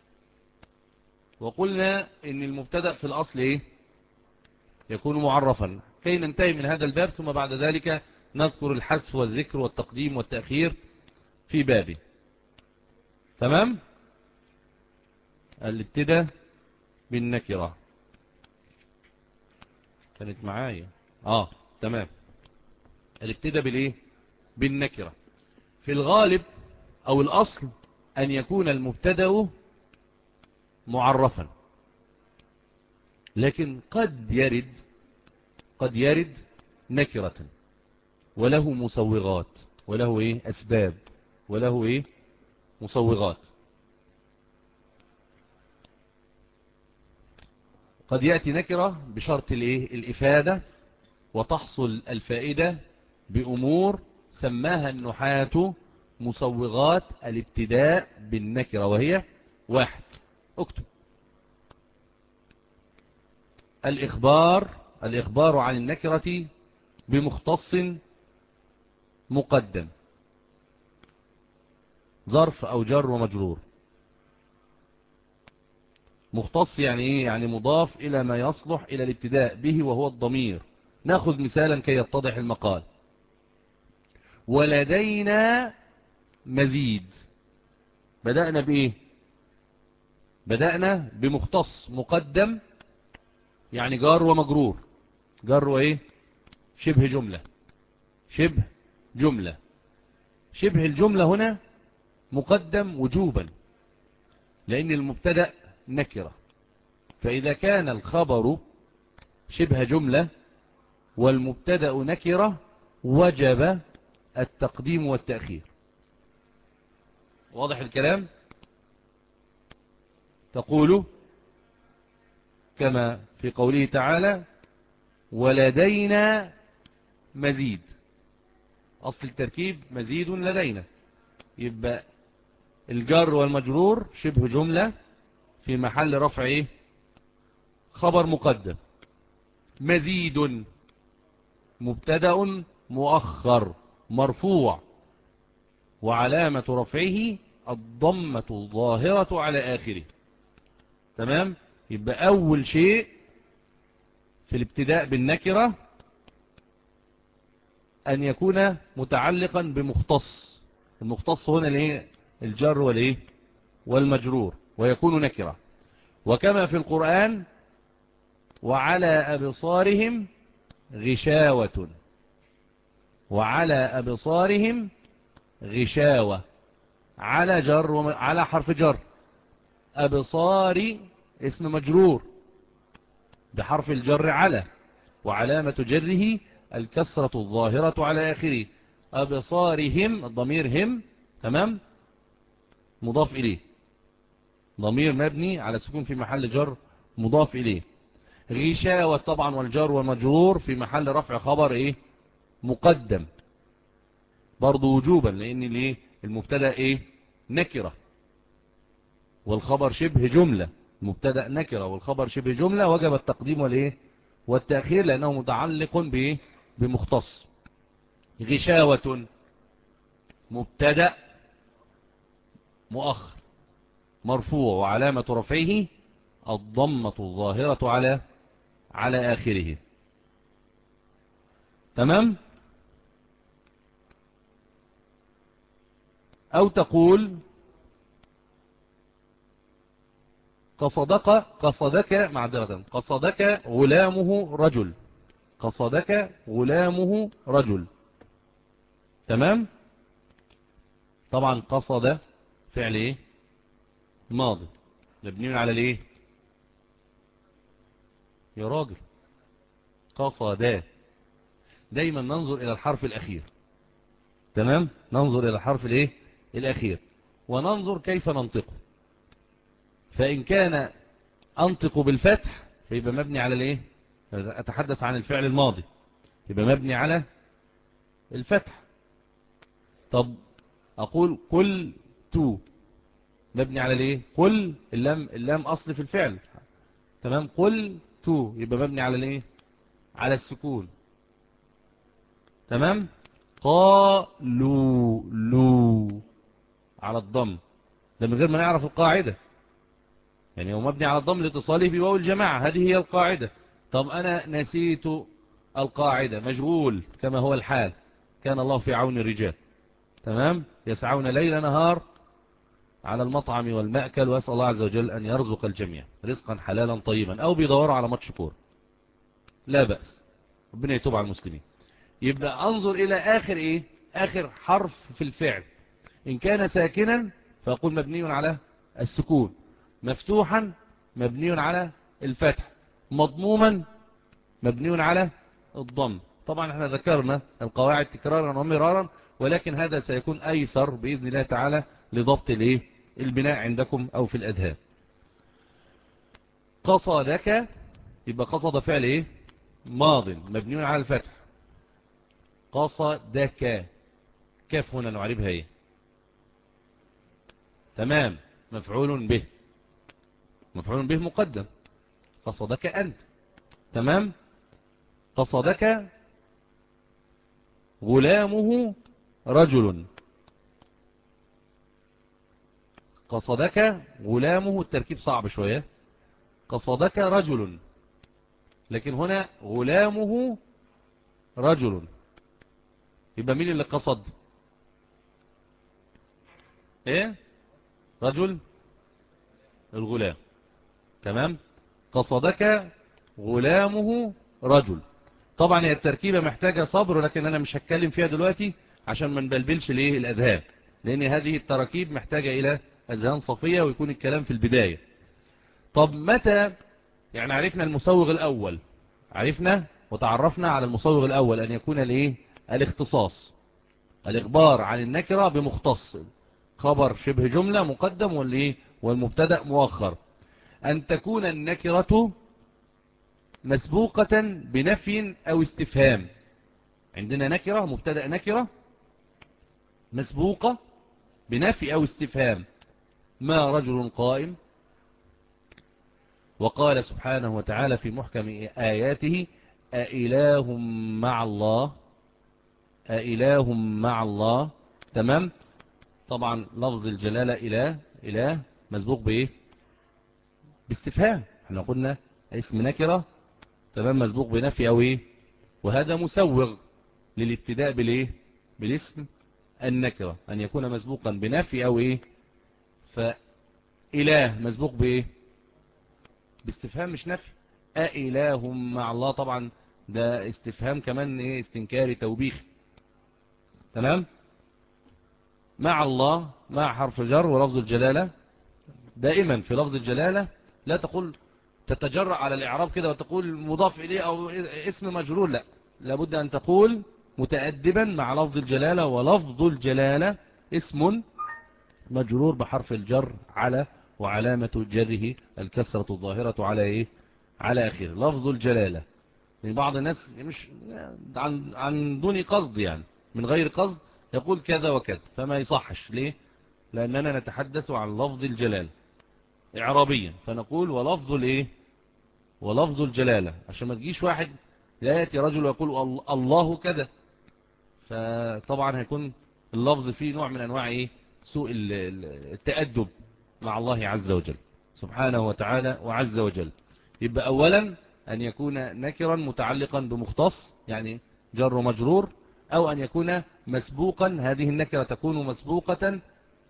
وقلنا ان المبتدأ في الأصل إيه؟ يكون معرفا، كي ننتهي من هذا الباب، ثم بعد ذلك نذكر الحذف والذكر والتقديم والتأخير في بابه. تمام؟ الابتداء بالنكرة كانت معايا. اه تمام. الابتداء بالايه؟ بالنكرة. في الغالب او الاصل ان يكون المبتدأ معرفا، لكن قد يرد قد يرد نكرة وله مسوغات، وله ايه؟ اسباب، وله ايه؟ مسوغات. قد يأتي نكرة بشرط الايه؟ الافادة، وتحصل الفائدة بأمور سماها النحاة مسوغات الابتداء بالنكرة، وهي: واحد، اكتب: الإخبار الإخبار عن النكرة بمختص مقدم، ظرف أو جر ومجرور. مختص يعني إيه؟ يعني مضاف إلى ما يصلح إلى الابتداء به وهو الضمير. نأخذ مثالا كي يتضح المقال: ولدينا مزيد. بدأنا بإيه؟ بدأنا بمختص مقدم، يعني جار ومجرور. جار وإيه؟ شبه جملة، شبه جملة. شبه الجملة هنا مقدم وجوبا، لأن المبتدأ نكرة، فإذا كان الخبر شبه جملة والمبتدأ نكرة وجب التقديم والتأخير. واضح الكلام؟ تقول كما في قوله تعالى: ولدينا مزيد. أصل التركيب مزيد لدينا، يبقى الجر والمجرور شبه جملة في محل رفع إيه؟ خبر مقدم. مزيد مبتدأ مؤخر مرفوع، وعلامة رفعه الضمة الظاهرة على آخره. تمام؟ يبقى أول شيء في الابتداء بالنكرة أن يكون متعلقا بمختص. المختص هنا الايه؟ الجر والايه؟ والمجرور، ويكون نكرة. وكما في القرآن: وعلى أبصارهم غشاوة، وعلى أبصارهم غشاوة، على جر وم... على حرف جر، أبصاري اسم مجرور بحرف الجر على، وعلامة جره الكسرة الظاهرة على آخره. أبصارهم الضمير هم، تمام، مضاف إليه، ضمير مبني على السكون في محل جر مضاف إليه. غشاوة طبعا والجر والمجرور في محل رفع خبر إيه؟ مقدم، برضو وجوبا، لأن الايه؟ المبتدا إيه؟ نكرة، والخبر شبه جملة. المبتدا نكرة والخبر شبه جملة، وجب التقديم والإيه؟ والتأخير، لأنه متعلق بإيه؟ بمختص. غشاوة مبتدا مؤخر مرفوع، وعلامة رفعه الضمة الظاهرة على على آخره. تمام؟ أو تقول: قصدك قصدك معذرة قصدك غلامه رجل، قصدك غلامه رجل. تمام. طبعا قصد فعل ايه؟ ماضي مبني على الايه يا راجل؟ قصد. دايما ننظر الى الحرف الاخير. تمام، ننظر الى الحرف الايه الاخير وننظر كيف ننطقه. فان كان انطق بالفتح فيبقى مبني على الايه؟ اتحدث عن الفعل الماضي، يبقى مبني على الفتح. طب اقول قل تو، مبني على الايه؟ قل، اللام اللام اصل في الفعل. تمام، قل تو يبقى مبني على الايه؟ على السكون. تمام. قالوا لو على الضم، ده من غير ما نعرف القاعدة، يعني هو مبني على الضم لاتصاله بواو الجماعة، هذه هي القاعدة. طب أنا نسيت القاعدة، مشغول كما هو الحال، كان الله في عون الرجال. تمام، يسعون ليل نهار على المطعم والمأكل، وأسأل الله عز وجل أن يرزق الجميع رزقا حلالا طيبا، أو بيدوروا على ماتش كورة، لا بأس، ربنا يتوب على المسلمين. يبقى أنظر إلى آخر إيه؟ آخر حرف في الفعل. إن كان ساكنا فأقول مبني على السكون، مفتوحا مبني على الفتح، مضموما مبني على الضم. طبعا احنا ذكرنا القواعد تكرارا ومرارا، ولكن هذا سيكون أيسر بإذن الله تعالى لضبط الايه البناء عندكم أو في الأذهان. قصدك، يبقى قصد فعل ايه؟ ماض مبني على الفتح. قصدك، كيف هنا نعربها ايه؟ تمام، مفعول به، مفعول به مقدم، قصدك أنت. تمام. قصدك غلامه رجل، قصدك غلامه، التركيب صعب شوية، قصدك رجل، لكن هنا غلامه رجل، يبقى مين اللي قصد؟ ايه؟ رجل، الغلام. تمام. قصدك غلامه رجل. طبعا هي التركيبة محتاجة صبر، لكن انا مش هتكلم فيها دلوقتي عشان ما نبلبلش ليه الاذهان، لان هذه التراكيب محتاجة الى اذهان صفية، ويكون الكلام في البداية. طب متى يعني عرفنا المسوغ الاول، عرفنا وتعرفنا على المسوغ الاول ان يكون الايه؟ الاختصاص، الاخبار عن النكرة بمختص، خبر شبه جملة مقدم والايه والمبتدأ مؤخر. ان تكون النكرة مسبوقة بنفي او استفهام. عندنا نكرة، مبتدأ نكرة مسبوقة بنفي او استفهام. ما رجل قائم، وقال سبحانه وتعالى في محكم آياته أإله مع الله، أإله مع الله. تمام. طبعا لفظ الجلالة إله، إله مسبوق بإيه؟ باستفهام. احنا قلنا اسم نكرة، تمام، مسبوق بنفي أو إيه، وهذا مسوغ للابتداء بالإيه؟ بالاسم النكرة، أن يكون مسبوقا بنفي أو إيه. فإله مسبوق بإيه؟ باستفهام مش نفي. أإله مع الله، طبعا ده استفهام كمان إيه؟ استنكاري توبيخي. تمام. مع الله، مع حرف جر ولفظ الجلالة. دائما في لفظ الجلالة لا تقول تتجرأ على الإعراب كده وتقول مضاف إليه أو اسم مجرور، لا، لابد أن تقول متأدبا مع لفظ الجلالة، ولفظ الجلالة اسم مجرور بحرف الجر على، وعلامة جره الكسرة الظاهرة على إيه؟ على آخر لفظ الجلالة. يعني بعض الناس مش عن, عن دون قصد، يعني من غير قصد يقول كذا وكذا، فما يصحش. ليه؟ لأننا نتحدث عن لفظ الجلالة إعرابيا، فنقول ولفظ الإيه؟ ولفظ الجلالة، عشان ما تجيش واحد لا يأتي رجل ويقول الله كذا، فطبعا هيكون اللفظ فيه نوع من أنواع إيه؟ سوء التأدب مع الله عز وجل سبحانه وتعالى وعز وجل. يبقى أولا أن يكون نكرا متعلقا بمختص، يعني جر مجرور، أو أن يكون مسبوقا، هذه النكرة تكون مسبوقة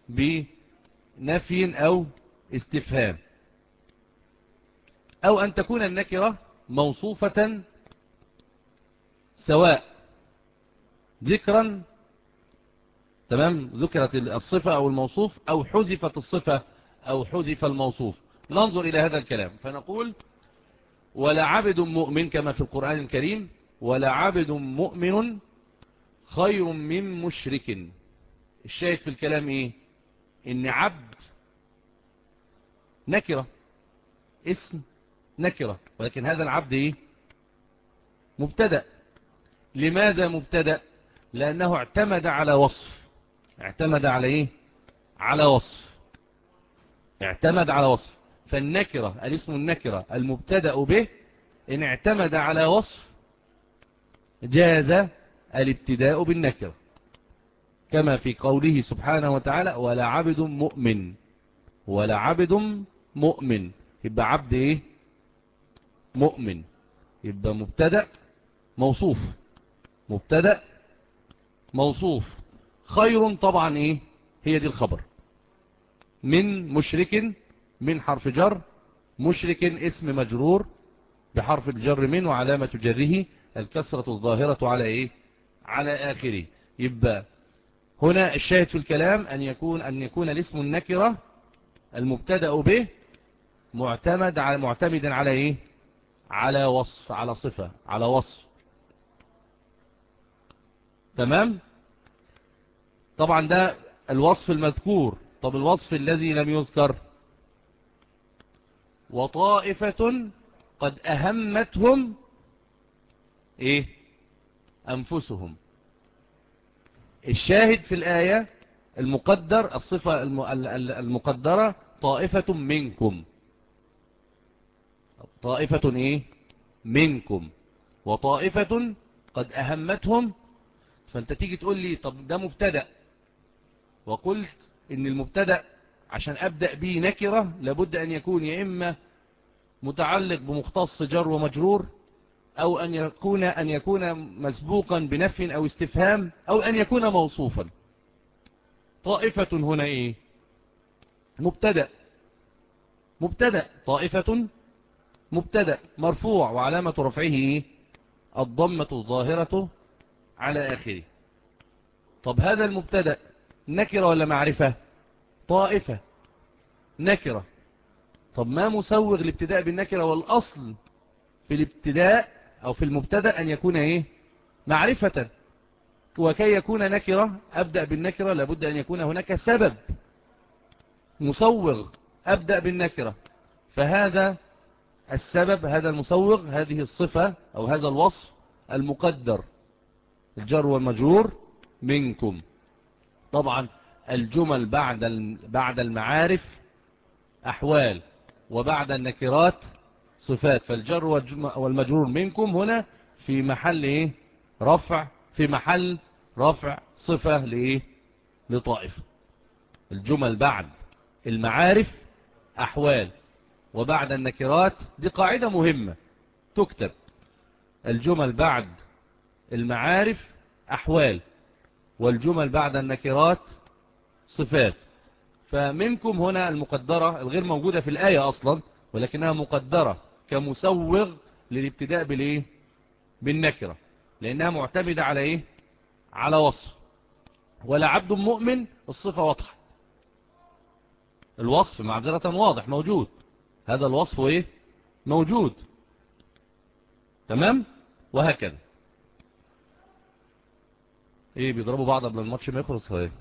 بنفي أو استفهام، أو أن تكون النكرة موصوفة سواء ذكرا تمام، ذكرت الصفة أو الموصوف أو حذفت الصفة أو حذف الموصوف. ننظر إلى هذا الكلام فنقول ولا عبد مؤمن كما في القرآن الكريم، ولا عبد مؤمن خير من مشرك. الشاهد في الكلام إيه؟ إن عبد نكرة، اسم نكرة، ولكن هذا العبد إيه؟ مبتدأ. لماذا مبتدأ؟ لأنه اعتمد على وصف. اعتمد على إيه؟ على وصف. اعتمد على وصف. فالنكرة، الاسم النكرة المبتدأ به إن اعتمد على وصف جاز الابتداء بالنكرة، كما في قوله سبحانه وتعالى ولا عبد مؤمن. ولا عبد مؤمن، يبقى عبد إيه؟ مؤمن، يبقى مبتدأ موصوف. مبتدأ موصوف. خير طبعا إيه؟ هي دي الخبر. من مشرك، من حرف جر، مشرك اسم مجرور بحرف الجر من، وعلامة جره الكسرة الظاهرة على إيه؟ على آخره. يبقى هنا الشاهد في الكلام أن يكون أن يكون الاسم النكرة المبتدأ به معتمد على معتمدا على إيه؟ على وصف، على صفة، على وصف. تمام؟ طبعا ده الوصف المذكور. طب الوصف الذي لم يذكر وطائفة قد أهمتهم إيه؟ أنفسهم. الشاهد في الآية المقدر، الصفة المقدرة طائفة منكم. طائفة إيه؟ منكم. وطائفة قد أهمتهم. فأنت تيجي تقول لي طب ده مبتدأ، وقلت إن المبتدأ عشان أبدأ به نكرة لابد أن يكون يا إما متعلق بمختص جر ومجرور، أو أن يكون أن يكون مسبوقا بنفي أو استفهام، أو أن يكون موصوفا. طائفة هنا إيه؟ مبتدأ. مبتدأ. طائفة مبتدأ مرفوع، وعلامة رفعه إيه؟ الضمة الظاهرة على آخره. طب هذا المبتدأ نكرة ولا معرفة؟ طائفة نكرة. طب ما مسوغ الابتداء بالنكرة؟ والأصل في الابتداء أو في المبتدأ أن يكون إيه؟ معرفة. وكي يكون نكرة أبدأ بالنكرة لابد أن يكون هناك سبب مسوغ أبدأ بالنكرة. فهذا السبب، هذا المسوغ، هذه الصفة أو هذا الوصف المقدر الجر والمجرور منكم. طبعا الجمل بعد بعد المعارف أحوال، وبعد النكرات صفات. فالجر والمجرور منكم هنا في محل إيه؟ رفع، في محل رفع صفة لإيه؟ لطائفة. الجمل بعد المعارف أحوال، وبعد النكرات، دي قاعدة مهمة تكتب. الجمل بعد المعارف أحوال، والجمل بعد النكرات صفات. فمنكم هنا المقدرة الغير موجودة في الآية أصلا، ولكنها مقدرة كمسوغ للابتداء بالإيه؟ بالنكرة، لأنها معتمدة على إيه؟ على وصف. ولا عبد مؤمن الصفة واضحة، الوصف معذرة واضح موجود، هذا الوصف إيه؟ موجود. تمام؟ وهكذا. إيه بيضربوا بعض قبل الماتش ما يخلص؟ إيه؟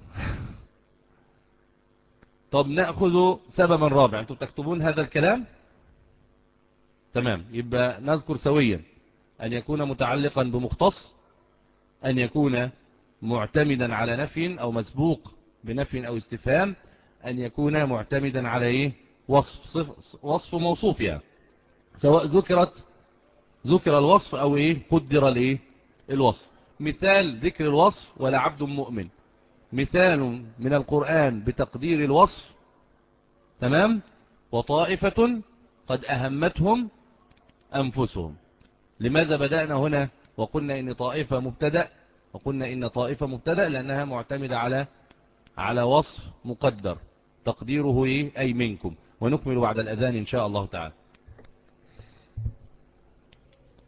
طب نأخذ سببا رابع. أنتم تكتبون هذا الكلام؟ تمام. يبقى نذكر سويا أن يكون متعلقا بمختص، أن يكون معتمدا على نفي أو مسبوق بنفي أو استفهام، أن يكون معتمدا على إيه؟ وصف، صف وصف موصوف يعني، سواء ذكرت ذكر الوصف أو إيه؟ قدر الإيه؟ الوصف. مثال ذكر الوصف ولا عبد مؤمن مثال من القرآن بتقدير الوصف. تمام. وطائفة قد أهمتهم أنفسهم. لماذا بدأنا هنا وقلنا إن طائفة مبتدأ؟ وقلنا إن طائفة مبتدأ لأنها معتمدة على على وصف مقدر تقديره إيه؟ أي منكم. ونكمل بعد الأذان إن شاء الله تعالى.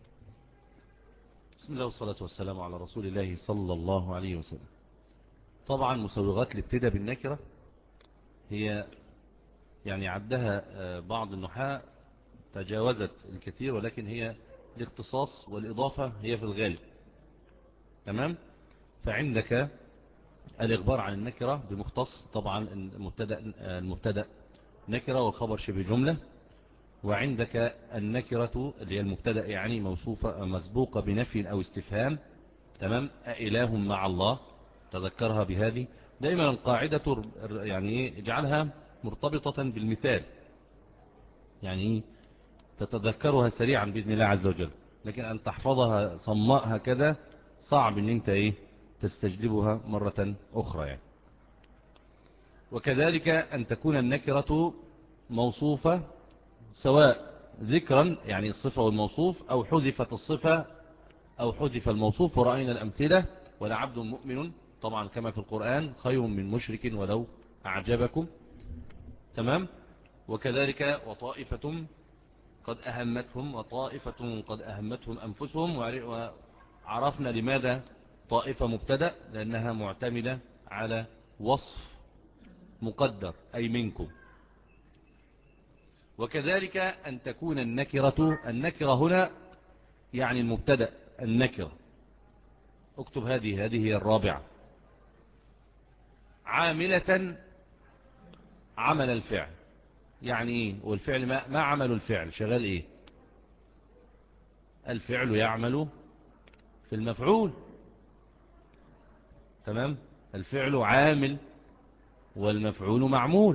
بسم الله والصلاة والسلام على رسول الله صلى الله عليه وسلم. طبعا مسوغات الابتداء بالنكرة هي يعني عدها بعض النحاة تجاوزت الكثير، ولكن هي الاختصاص والإضافة هي في الغالب. تمام. فعندك الإخبار عن النكرة بمختص، طبعا المبتدأ المبتدأ نكرة والخبر شبه جملة. وعندك النكرة اللي هي المبتدأ يعني موصوفة مسبوقة بنفي أو استفهام. تمام. أإله مع الله، تذكرها بهذه دائما القاعدة، يعني اجعلها مرتبطة بالمثال، يعني تتذكرها سريعا بإذن الله عز وجل. لكن أن تحفظها صماء هكذا صعب ان انت ايه تستجلبها مرة أخرى يعني. وكذلك أن تكون النكرة موصوفة سواء ذكرا يعني الصفة والموصوف، أو حذفت الصفة أو حذف الموصوف، ورأينا الأمثلة. ولعبد مؤمن طبعا كما في القرآن خير من مشرك ولو أعجبكم. تمام. وكذلك وطائفة قد أهمتهم وطائفة قد أهمتهم أنفسهم. وعرفنا لماذا طائفة مبتدأ، لأنها معتمدة على وصف مقدر أي منكم. وكذلك أن تكون النكرة النكرة هنا يعني المبتدأ النكرة. اكتب هذه هذه هي الرابعة. عاملة عمل الفعل، يعني ايه؟ والفعل ما, ما عمل الفعل شغال ايه؟ الفعل يعمل في المفعول. تمام. الفعل عامل والمفعول معمول،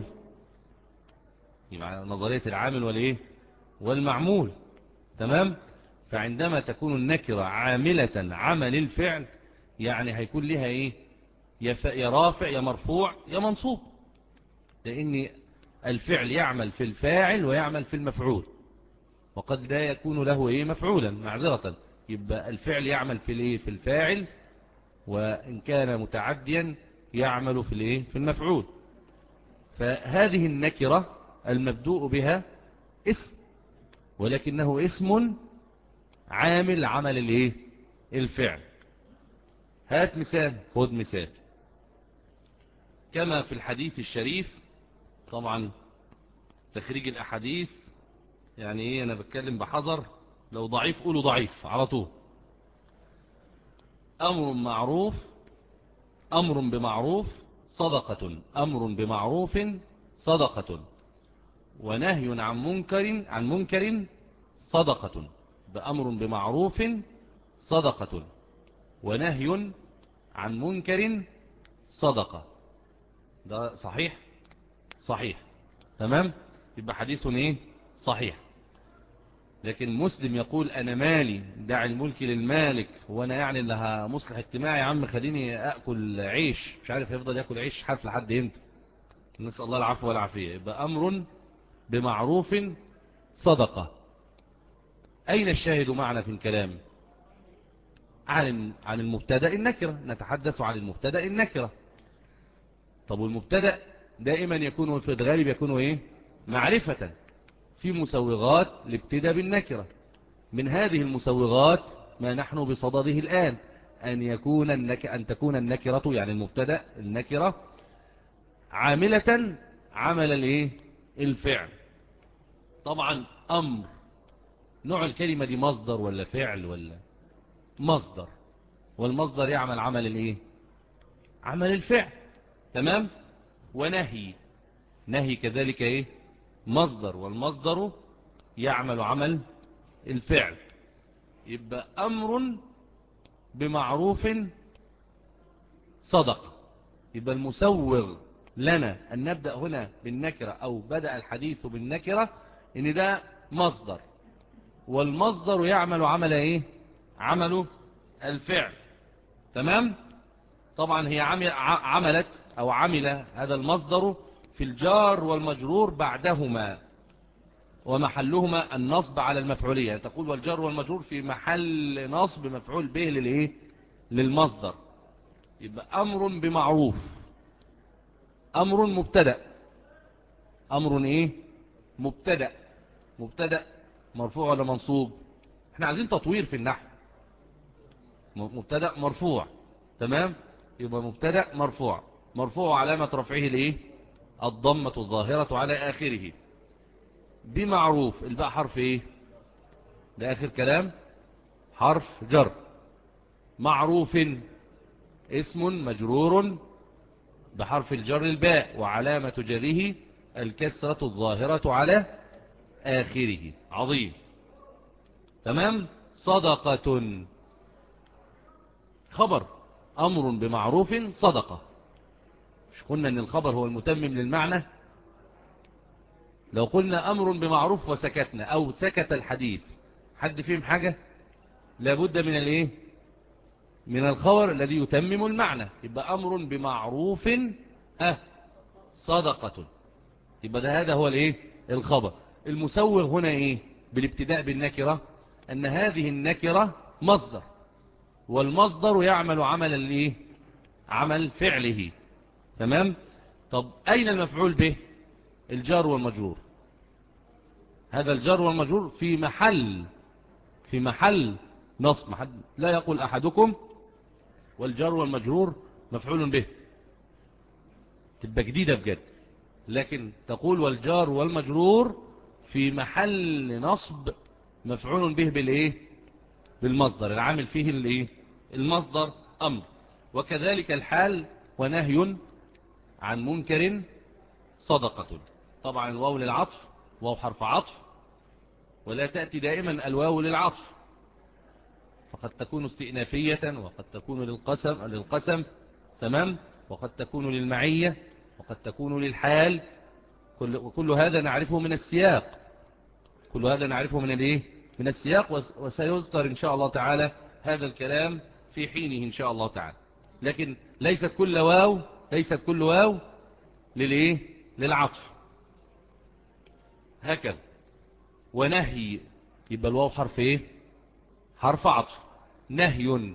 يعني نظرية العامل والايه والمعمول. تمام. فعندما تكون النكرة عاملة عمل الفعل يعني هيكون لها ايه؟ يا رافع يا مرفوع يا منصوب، لان الفعل يعمل في الفاعل ويعمل في المفعول، وقد لا يكون له ايه مفعولا معذرة. يبقى الفعل يعمل في الايه في الفاعل، وان كان متعديا يعمل في الايه في المفعول. فهذه النكرة المبدوء بها اسم، ولكنه اسم عامل عمل الايه الفعل. هات مثال، خذ مثال كما في الحديث الشريف. طبعا تخريج الاحاديث يعني ايه، انا بتكلم بحذر، لو ضعيف قولوا ضعيف على طول. امر معروف امر بمعروف صدقة، امر بمعروف صدقة، ونهي عن منكر عن منكر صدقة. بأمر بمعروف صدقة، ونهي عن منكر صدقة. ده صحيح صحيح. تمام. يبقى حديث ايه صحيح. لكن مسلم يقول انا مالي دع الملك للمالك، وانا يعني اللي مصلح اجتماعي يا عم خليني اكل عيش، مش عارف يفضل ياكل عيش حرف لحد امتى. نسأل الله العفو والعافية. يبقى امر بمعروف صدقة. اين الشاهد معنا في الكلام؟ عن عن المبتدا النكرة، نتحدث عن المبتدا النكرة. طب والمبتدا دائما يكون في الغالب يكون ايه معرفة. في مسوغات لابتداء بالنكرة، من هذه المسوغات ما نحن بصدده الآن، أن يكون النك... أن تكون النكرة يعني المبتدا النكرة عاملة عمل الايه الفعل. طبعا أمر نوع الكلمة دي مصدر ولا فعل ولا مصدر، والمصدر يعمل عمل الايه عمل الفعل. تمام. ونهي نهي كذلك ايه مصدر، والمصدر يعمل عمل الفعل. يبقى امر بمعروف صدقة. يبقى المسوغ لنا ان نبدأ هنا بالنكرة، او بدأ الحديث بالنكرة، ان ده مصدر، والمصدر يعمل عمل ايه عمله الفعل. تمام. طبعا هي عملت او عمل هذا المصدر في الجار والمجرور بعدهما، ومحلهما النصب على المفعولية. يعني تقول والجار والمجرور في محل نصب مفعول به للايه للمصدر. يبقى امر بمعروف، امر مبتدا امر ايه مبتدا مبتدا مرفوع ولا منصوب؟ احنا عايزين تطوير في النحو. مبتدا مرفوع. تمام. يبقى مبتدأ مرفوع. مرفوع علامة رفعه لإيه؟ الضمة الظاهرة على آخره. بمعروف، الباء حرف إيه؟ ده آخر كلام، حرف جر. معروف اسم مجرور بحرف الجر الباء، وعلامة جره الكسرة الظاهرة على آخره. عظيم. تمام. صدقة خبر، أمر بمعروف صدقة. مش قلنا أن الخبر هو المتمم للمعنى؟ لو قلنا أمر بمعروف وسكتنا أو سكت الحديث، حد فيهم حاجة؟ لابد من الإيه؟ من الخبر الذي يتمم المعنى. يبقى أمر بمعروف أه صدقة، يبقى ده هذا هو الإيه؟ الخبر. المسوغ هنا إيه؟ بالابتداء بالنكرة، أن هذه النكرة مصدر، والمصدر يعمل عمل الإيه؟ عمل فعله. تمام. طب أين المفعول به؟ الجار والمجرور. هذا الجار والمجرور في محل في محل نصب. لا يقول أحدكم والجار والمجرور مفعول به، تبقى جديدة بجد. لكن تقول والجار والمجرور في محل نصب مفعول به بالإيه؟ بالمصدر، العامل فيه الإيه؟ المصدر أمر. وكذلك الحال ونهي عن منكر صدقة. طبعا الواو للعطف، واو حرف عطف، ولا تأتي دائما الواو للعطف، فقد تكون استئنافية، وقد تكون للقسم للقسم تمام، وقد تكون للمعية، وقد تكون للحال. كل وكل هذا نعرفه من السياق، كل هذا نعرفه من الايه؟ من السياق. وسيذكر ان شاء الله تعالى هذا الكلام في حينه ان شاء الله تعالى. لكن ليست كل واو ليست كل واو للايه؟ للعطف. هكذا. ونهي، يبقى الواو حرف ايه؟ حرف عطف. نهي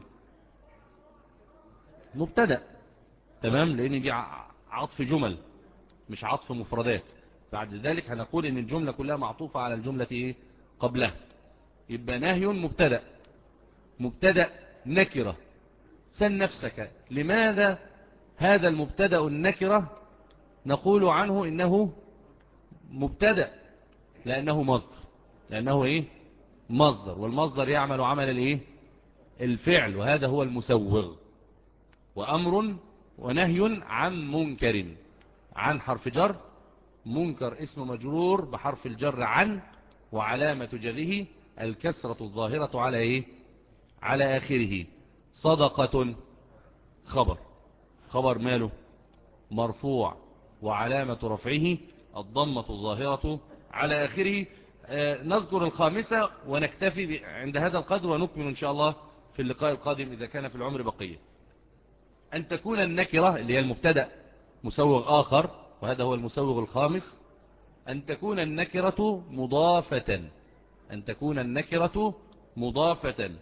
مبتدأ، تمام، لان دي عطف جمل مش عطف مفردات. بعد ذلك هنقول ان الجملة كلها معطوفة على الجملة ايه؟ قبلها. يبقى نهي مبتدأ. مبتدأ نكرة. سل نفسك، لماذا هذا المبتدأ النكرة نقول عنه انه مبتدأ؟ لانه مصدر. لانه ايه؟ مصدر، والمصدر يعمل عمل الايه؟ الفعل، وهذا هو المسوغ. وأمر ونهي عن منكر. عن حرف جر، منكر اسم مجرور بحرف الجر عن، وعلامة جره الكسرة الظاهرة على ايه؟ على آخره. صدقة خبر. خبر ماله؟ مرفوع، وعلامة رفعه الضمة الظاهرة على آخره. آه نذكر الخامسة ونكتفي عند هذا القدر، ونكمل إن شاء الله في اللقاء القادم إذا كان في العمر بقية. أن تكون النكرة اللي هي المبتدأ مسوغ آخر، وهذا هو المسوغ الخامس. أن تكون النكرة مضافة. أن تكون النكرة مضافة،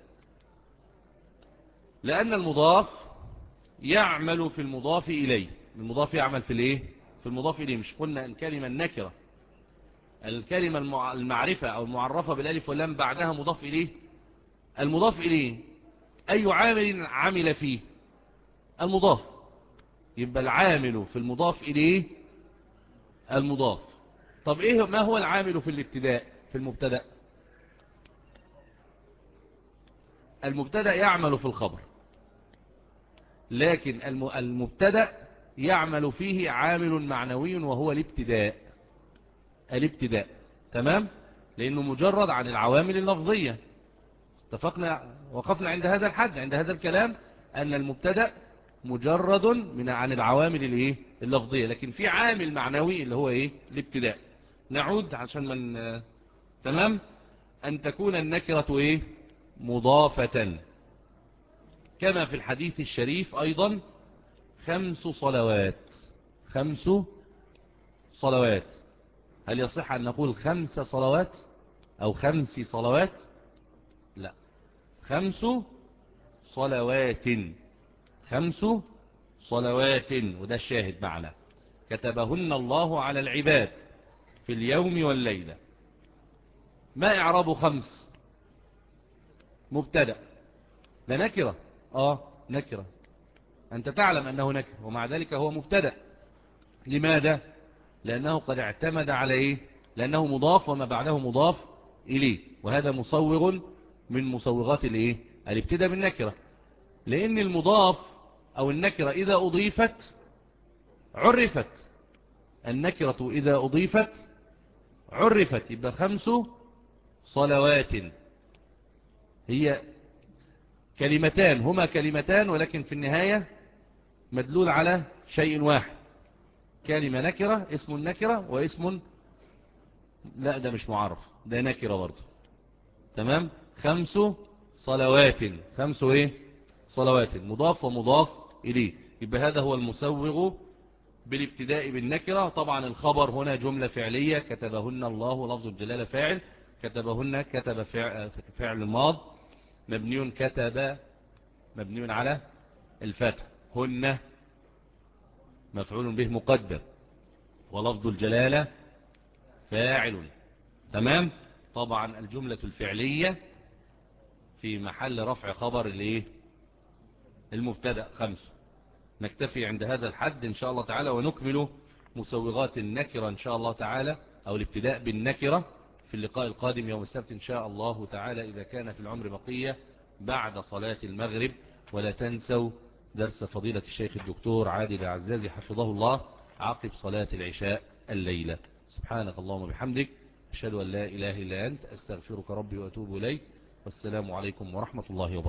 لأن المضاف يعمل في المضاف إليه. المضاف يعمل في الايه؟ في المضاف إليه. مش قلنا أن كلمة النكرة، الكلمة المعرفة أو المعرفة بالالف واللام بعدها مضاف إليه. المضاف إليه أي عامل عمل فيه؟ المضاف. يبقى العامل في المضاف إليه المضاف. طب إيه ما هو العامل في الابتداء في المبتدأ؟ المبتدأ يعمل في الخبر، لكن المبتدأ يعمل فيه عامل معنوي وهو الابتداء. الابتداء تمام، لأنه مجرد عن العوامل اللفظية. اتفقنا وقفنا عند هذا الحد، عند هذا الكلام، أن المبتدأ مجرد من عن العوامل الايه؟ اللفظية، لكن في عامل معنوي اللي هو ايه؟ الابتداء. نعود عشان من تمام. أن تكون النكرة ايه؟ مضافة، كما في الحديث الشريف أيضا: خمس صلوات. خمس صلوات. هل يصح أن نقول خمس صلوات أو خمس صلوات؟ لا، خمس صلوات. خمس صلوات، وده الشاهد معنا: كتبهن الله على العباد في اليوم والليلة. ما إعراب خمس؟ مبتدأ. لا نكرة. آه نكرة. أنت تعلم أنه نكرة ومع ذلك هو مبتدأ. لماذا؟ لأنه قد اعتمد على إيه؟ لأنه مضاف وما بعده مضاف إليه، وهذا مصوغ من مصوغات الإيه؟ الابتداء بالنكرة. لأن المضاف أو النكرة إذا أضيفت عرفت، النكرة إذا أضيفت عرفت. يبقى خمس صلوات هي كلمتان، هما كلمتان ولكن في النهاية مدلول على شيء واحد. كلمة نكرة، اسم النكرة واسم، لا ده مش معرف، ده نكرة برضه. تمام. خمس صلوات، خمس ايه؟ صلوات، مضاف ومضاف إليه. يبقى هذا هو المسوغ بالابتداء بالنكرة. طبعا الخبر هنا جملة فعلية، كتبهن الله لفظ الجلالة فاعل، كتبهن كتب فعل, فعل ماض مبني، كتب مبني على الفتح، هن مفعول به مقدم، ولفظ الجلالة فاعل. تمام. طبعا الجملة الفعلية في محل رفع خبر الايه؟ المبتدأ خمس. نكتفي عند هذا الحد إن شاء الله تعالى، ونكمل مسوغات النكرة إن شاء الله تعالى، أو الابتداء بالنكرة في اللقاء القادم يوم السبت إن شاء الله تعالى، إذا كان في العمر بقية بعد صلاة المغرب. ولا تنسوا درس فضيلة الشيخ الدكتور عادل عزازي حفظه الله عقب صلاة العشاء الليلة. سبحانك اللهم وبحمدك، أشهد أن لا إله إلا أنت، أستغفرك ربي وأتوب إليك، والسلام عليكم ورحمة الله وبركاته.